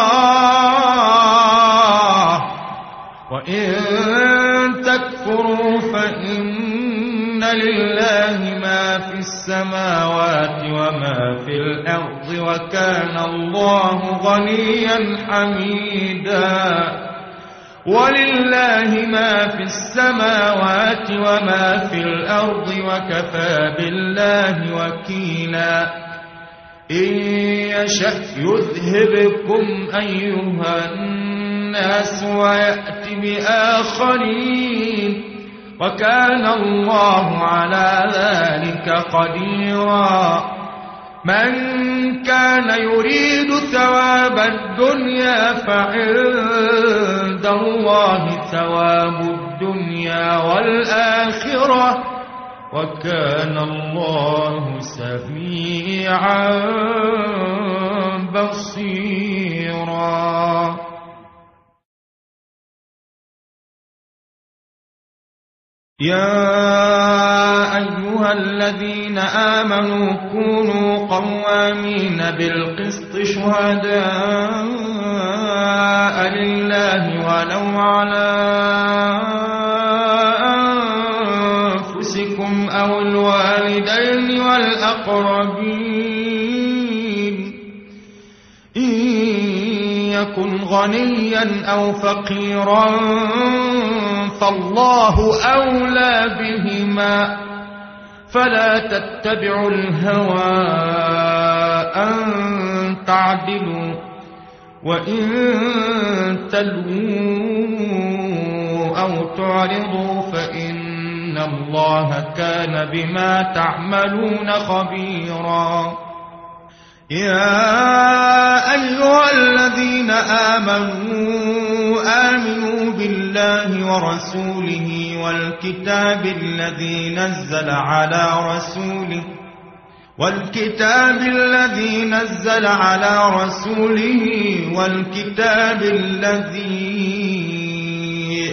الله وإن تكفروا فإن لله ما في السماوات وما في الأرض وكان الله غنيا حميدا ولله ما في السماوات وما في الأرض وكفى بالله وكيلا إن يشأ يذهبكم أيها الناس ويأتي بآخرين وكان الله على ذلك قديرا من كان يريد ثواب الدنيا فعند الله ثواب الدنيا والآخرة وكان الله سميعا بصيرا يا أيها الذين آمنوا كونوا قوامين بالقسط شهداء لله ولو على أنفسكم أو الوالدين والأقربين إن يكن غنيا أو فقيرا فالله أولى بهما، فلا تتبعوا الهوى أن تعدلوا، وإن تلووا أو تعرضوا فإن الله كان بما تعملون خبيرا. يا أيها الذين آمنوا آمنوا بالله ورسوله والكتاب الذي نزل على رسوله والكتاب الذي نزل على رسوله والكتاب الذي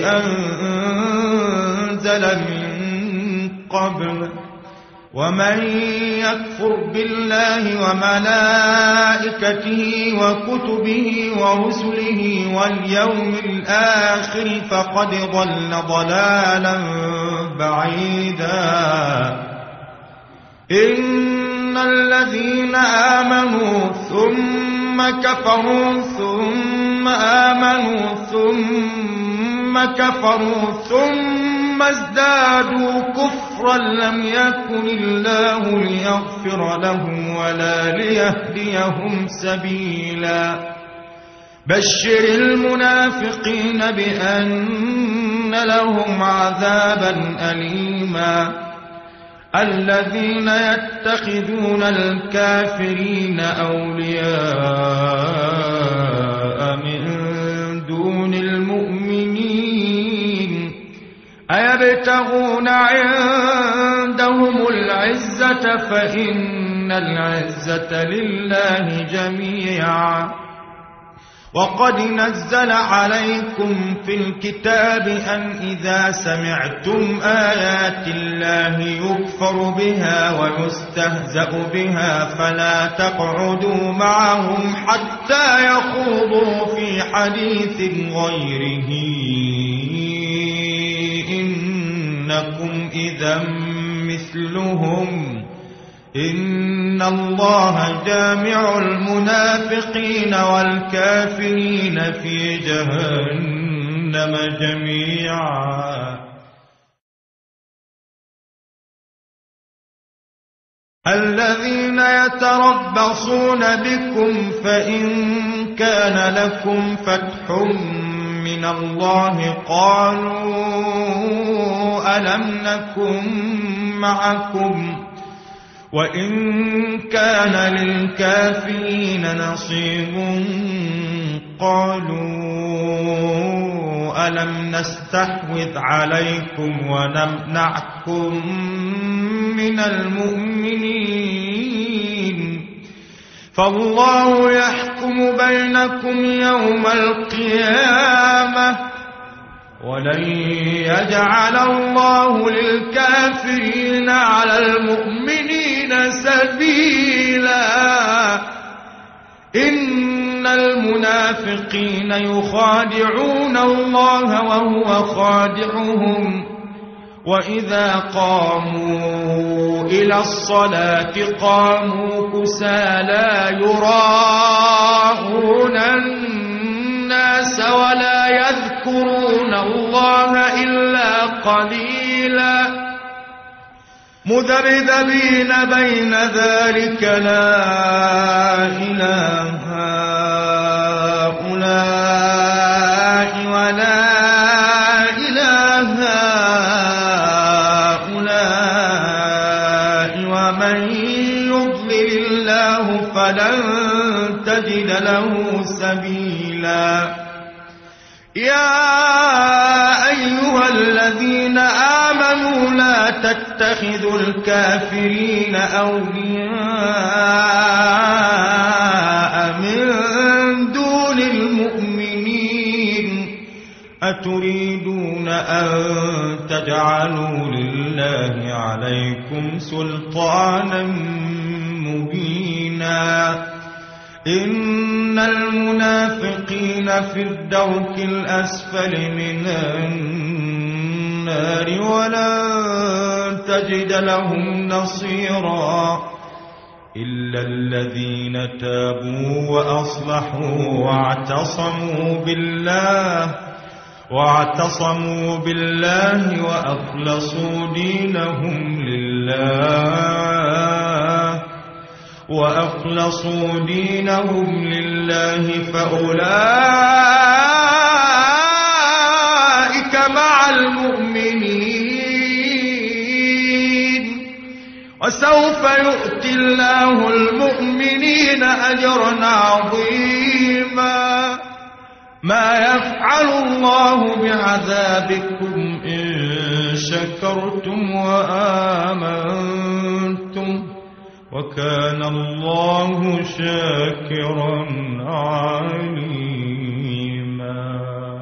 أنزل من قبل، ومن يكفر بالله وملائكته وكتبه ورسله واليوم الآخر فقد ضل ضلالا بعيدا. إن الذين آمنوا ثم كفروا ثم آمنوا ثم كفروا ثم ازدادوا كفرا لم يكن الله ليغفر لهم ولا ليهديهم سبيلا. بشر المنافقين بأن لهم عذابا أليما. الذين يتخذون الكافرين أولياء من دون المؤمنين أيبتغون عندهم العزة فإن العزة لله جميعا. وقد نزل عليكم في الكتاب أن إذا سمعتم آيات الله يكفر بها ويستهزأ بها فلا تقعدوا معهم حتى يخوضوا في حديث غيره إنكم إذا مثلهم. إن الله جامع المنافقين والكافرين في جهنم جميعا. الذين يتربصون بكم فإن كان لكم فتح من الله قالوا ألم نكن معكم، وإن كان للكافرين نصيب قالوا ألم نستحوذ عليكم ونمنعكم من المؤمنين، فالله يحكم بينكم يوم القيامة ولن يجعل الله للكافرين على المؤمنين سبيلا. إن المنافقين يخادعون الله وهو خادعهم، وإذا قاموا إلى الصلاة قاموا كسالى يراءون الناس ولا يذكرون الله إلا قليلا مذبذبين بين ذلك لا إله هؤلاء ولا إله هؤلاء ومن يضلل الله فلن تجد له سبيلا. يا أيها الذين آمنوا لا تتخذوا الكافرين أولياء من دون المؤمنين أتريدون أن تجعلوا لله عليكم سلطانا مبينا. إن المنافقين في الدرك الأسفل من النار ولن تجد لهم نصيرا. إلا الذين تابوا وأصلحوا واعتصموا بالله واعتصموا بالله وأخلصوا دينهم لله وأخلصوا دينهم لله فأولئك مع المؤمنين وسوف يؤتي الله المؤمنين أجرا عظيما ما يفعل الله بعذابكم إن شكرتم وآمنتم وكان الله شاكرا عليما.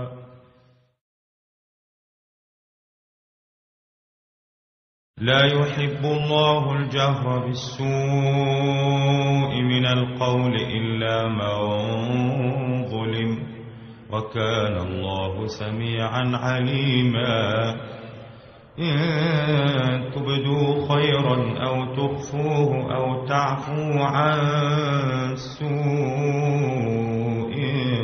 لا يحب الله الجهر بالسوء من القول إلا من ظلم وكان الله سميعا عليما. إن تبدوا خيرا أو تخفوه أو تعفو عن سوء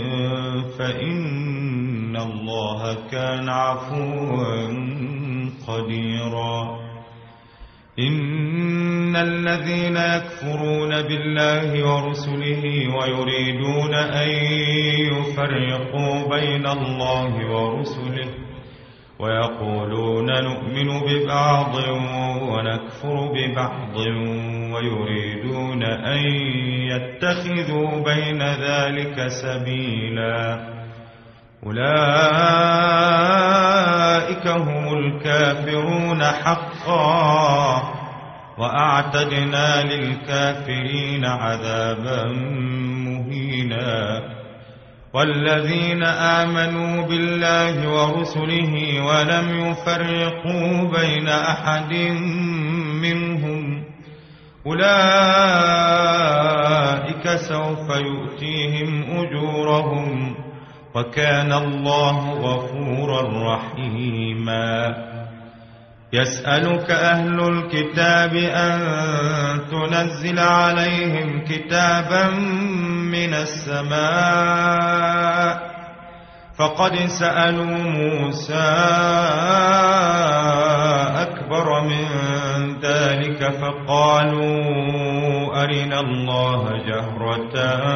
فإن الله كان عفوا قديرا. إن الذين يكفرون بالله ورسله ويريدون أن يفرقوا بين الله ورسله ويقولون نؤمن ببعض ونكفر ببعض ويريدون أن يتخذوا بين ذلك سبيلا أولئك هم الكافرون حقا وأعتدنا للكافرين عذابا مهينا. والذين آمنوا بالله ورسله ولم يفرقوا بين أحد منهم أولئك سوف يؤتيهم أجورهم وكان الله غفورا رحيما. يسألك أهل الكتاب أن تنزل عليهم كتابا من السماء فقد سألوا موسى أكبر من ذلك فقالوا أرنا الله جهرة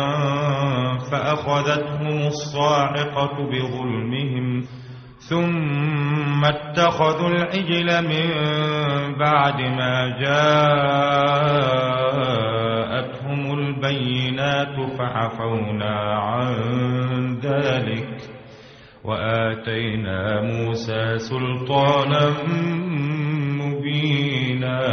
فأخذتهم الصاعقة بظلمهم ثم اتخذوا العجل من بعد ما جاءتهم البينات فعفونا عن ذلك وآتينا موسى سلطانا مبينا.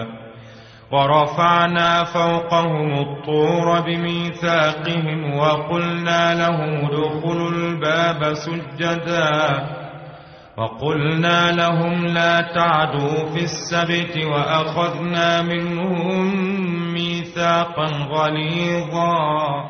ورفعنا فوقهم الطور بميثاقهم وقلنا لهم ادخلوا الباب سجدا وقلنا لهم لا تعدوا في السبت وأخذنا منهم ميثاقا غليظا.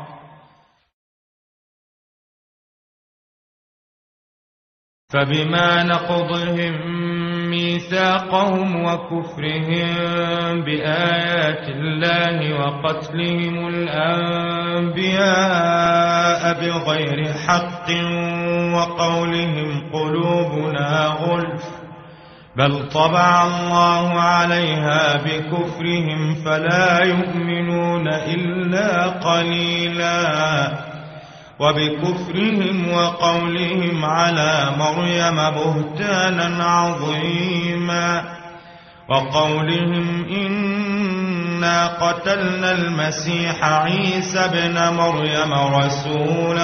فبما نقضهم ميثاقهم وكفرهم بآيات الله وقتلهم الأنبياء بغير حق وقولهم قلوبنا غلف بل طبع الله عليها بكفرهم فلا يؤمنون إلا قليلا. وبكفرهم وقولهم على مريم بهتانا عظيما وقولهم إنا قتلنا المسيح عيسى ابن مريم رسول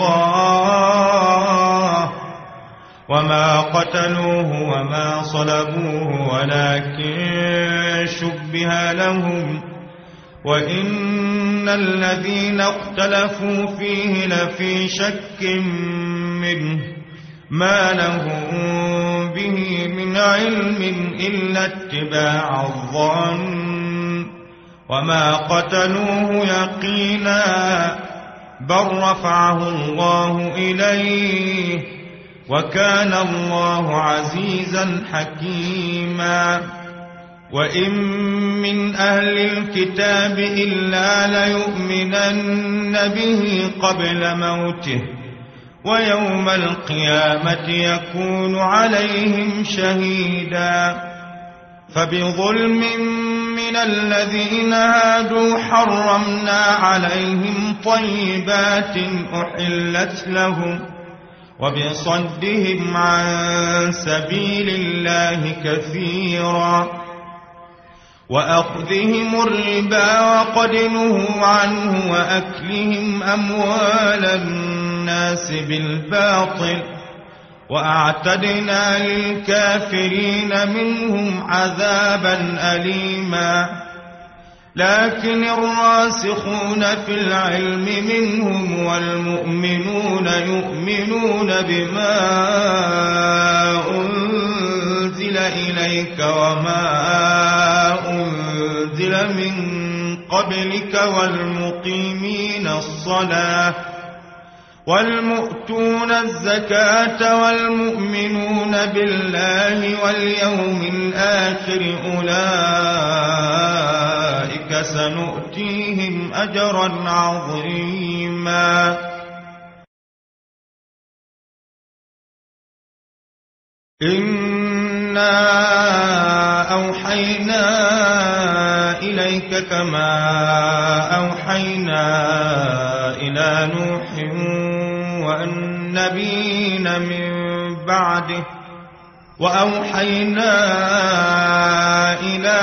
الله وما قتلوه وما صلبوه ولكن شبه لهم وإن الذين اختلفوا فيه لفي شك منه ما لهم به من علم إلا اتباع الظن وما قتلوه يقينا بل رفعه الله إليه وكان الله عزيزا حكيما. وإن من أهل الكتاب إلا ليؤمنن به قبل موته ويوم القيامة يكون عليهم شهيدا فبظلم من الذين هادوا حرمنا عليهم طيبات أحلت لهم وبصدهم عن سبيل الله كثيرا وأخذهم الربا وقد نهوا عنه وأكلهم أموال الناس بالباطل وأعتدنا للكافرين منهم عذابا أليما لكن الراسخون في العلم منهم والمؤمنون يؤمنون بما أنزل إليك وما أنزل من قبلك والمقيمين الصلاة والمؤتون الزكاة والمؤمنون بالله واليوم الآخر أولئك سنؤتيهم أجرا عظيما إنا أوحينا إليك كما أوحينا إلى نوح والنبيين من بعده وأوحينا إلى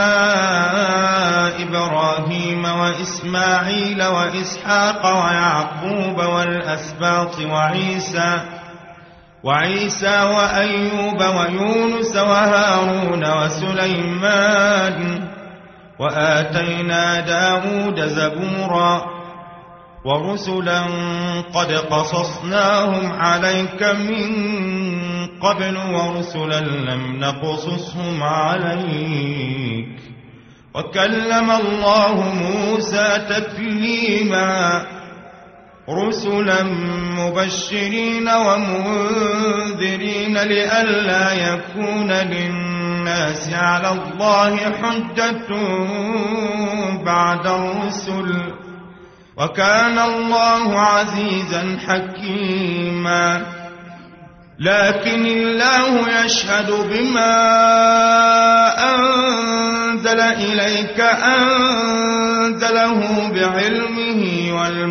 إبراهيم وإسماعيل وإسحاق ويعقوب والأسباط وعيسى وعيسى وأيوب ويونس وهارون وسليمان وآتينا داود زبورا ورسلا قد قصصناهم عليك من قبل ورسلا لم نقصصهم عليك وكلم الله موسى تكليما رسلا مبشرين ومنذرين لئلا يكون للناس على الله حجة بعد الرسل وكان الله عزيزا حكيما لكن الله يشهد بما أنزل إليك أنزله بعلمه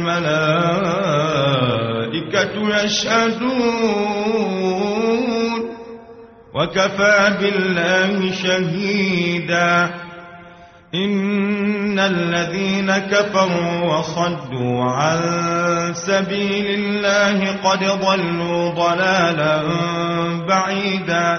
والملائكة يشهدون وكفى بالله شهيدا إن الذين كفروا وصدوا عن سبيل الله قد ضلوا ضلالا بعيدا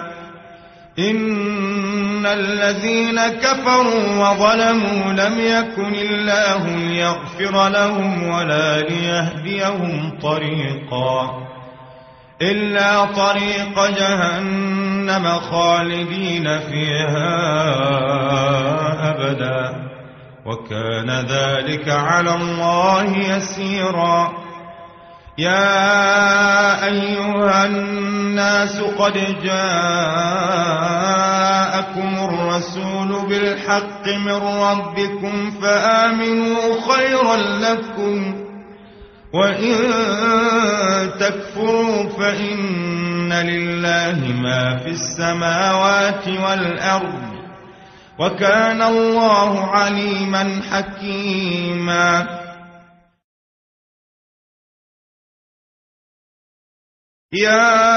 إن الذين كفروا وظلموا لم يكن الله ليغفر لهم ولا ليهديهم طريقا إلا طريق جهنم خالدين فيها أبدا وكان ذلك على الله يسيرا يا أيها الناس قد جاءكم الرسول بالحق من ربكم فآمنوا خيرا لكم وإن تكفروا فإن لله ما في السماوات والأرض وكان الله عليما حكيما يا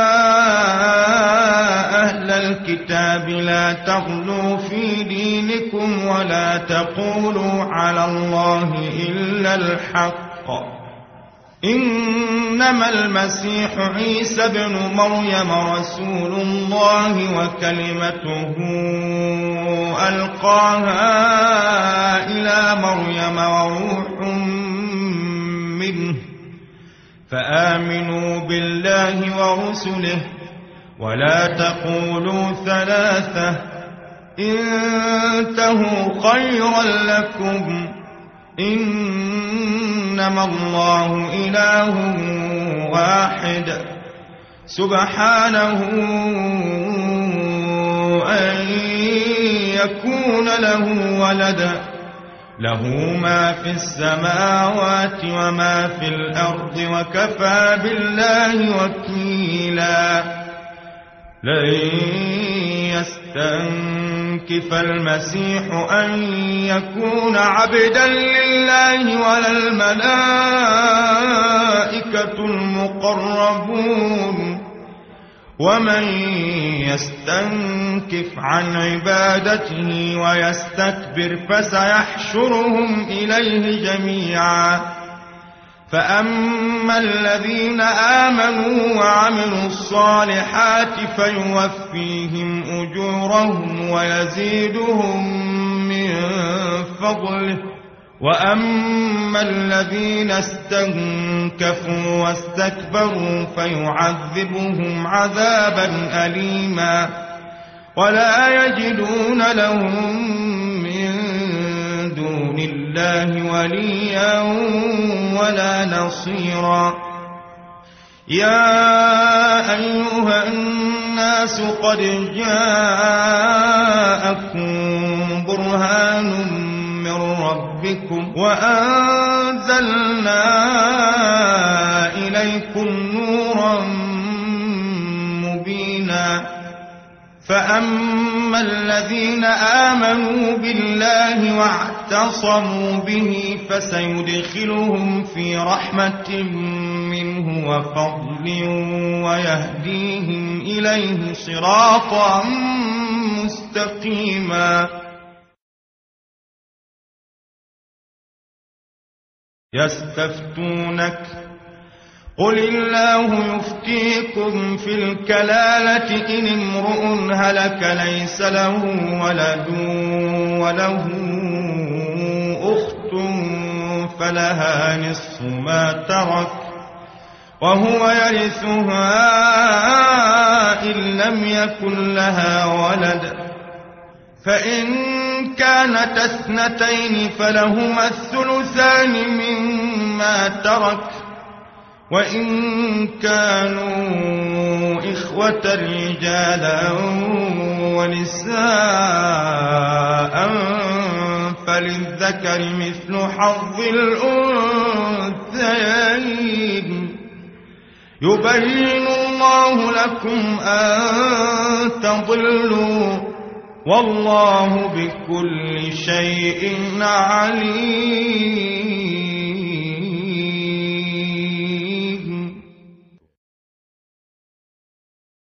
أهل الكتاب لا تغلوا في دينكم ولا تقولوا على الله إلا الحق إنما المسيح عيسى ابن مريم رسول الله وكلمته ألقاها إلى مريم وروح منه فآمنوا بالله ورسله ولا تقولوا ثلاثة انتهوا خيرا لكم إنما الله إله واحد سبحانه أن يكون له ولد له ما في السماوات وما في الأرض وكفى بالله وكيلا لن يستنكف المسيح أن يكون عبدا لله ولا الملائكة المقربون ومن يستنكف عن عبادته ويستكبر فسيحشرهم إليه جميعا فأما الذين آمنوا وعملوا الصالحات فيوفيهم أجورهم ويزيدهم من فضله وأما الذين استنكفوا واستكبروا فيعذبهم عذابا أليما ولا يجدون لهم من دون الله وليا ولا نصيرا يا أيها الناس قد جاءكم برهان من ربكم وأنزلنا إليكم نورا مبينا فأما الذين آمنوا بالله واعتصموا به فسيدخلهم في رحمة منه وفضل ويهديهم إليه صراطا مستقيما يستفتونك قل الله يفتيكم في الكلالة إن امرؤ هلك ليس له ولد وله أخت فلها نصف ما ترك وهو يرثها إن لم يكن لها ولد فإن كانت اثنتين فلهما الثلثان مما ترك وإن كانوا إخوة رجالا ونساء فللذكر مثل حظ الأنثيين يبين الله لكم أن تضلوا والله بكل شيء عليم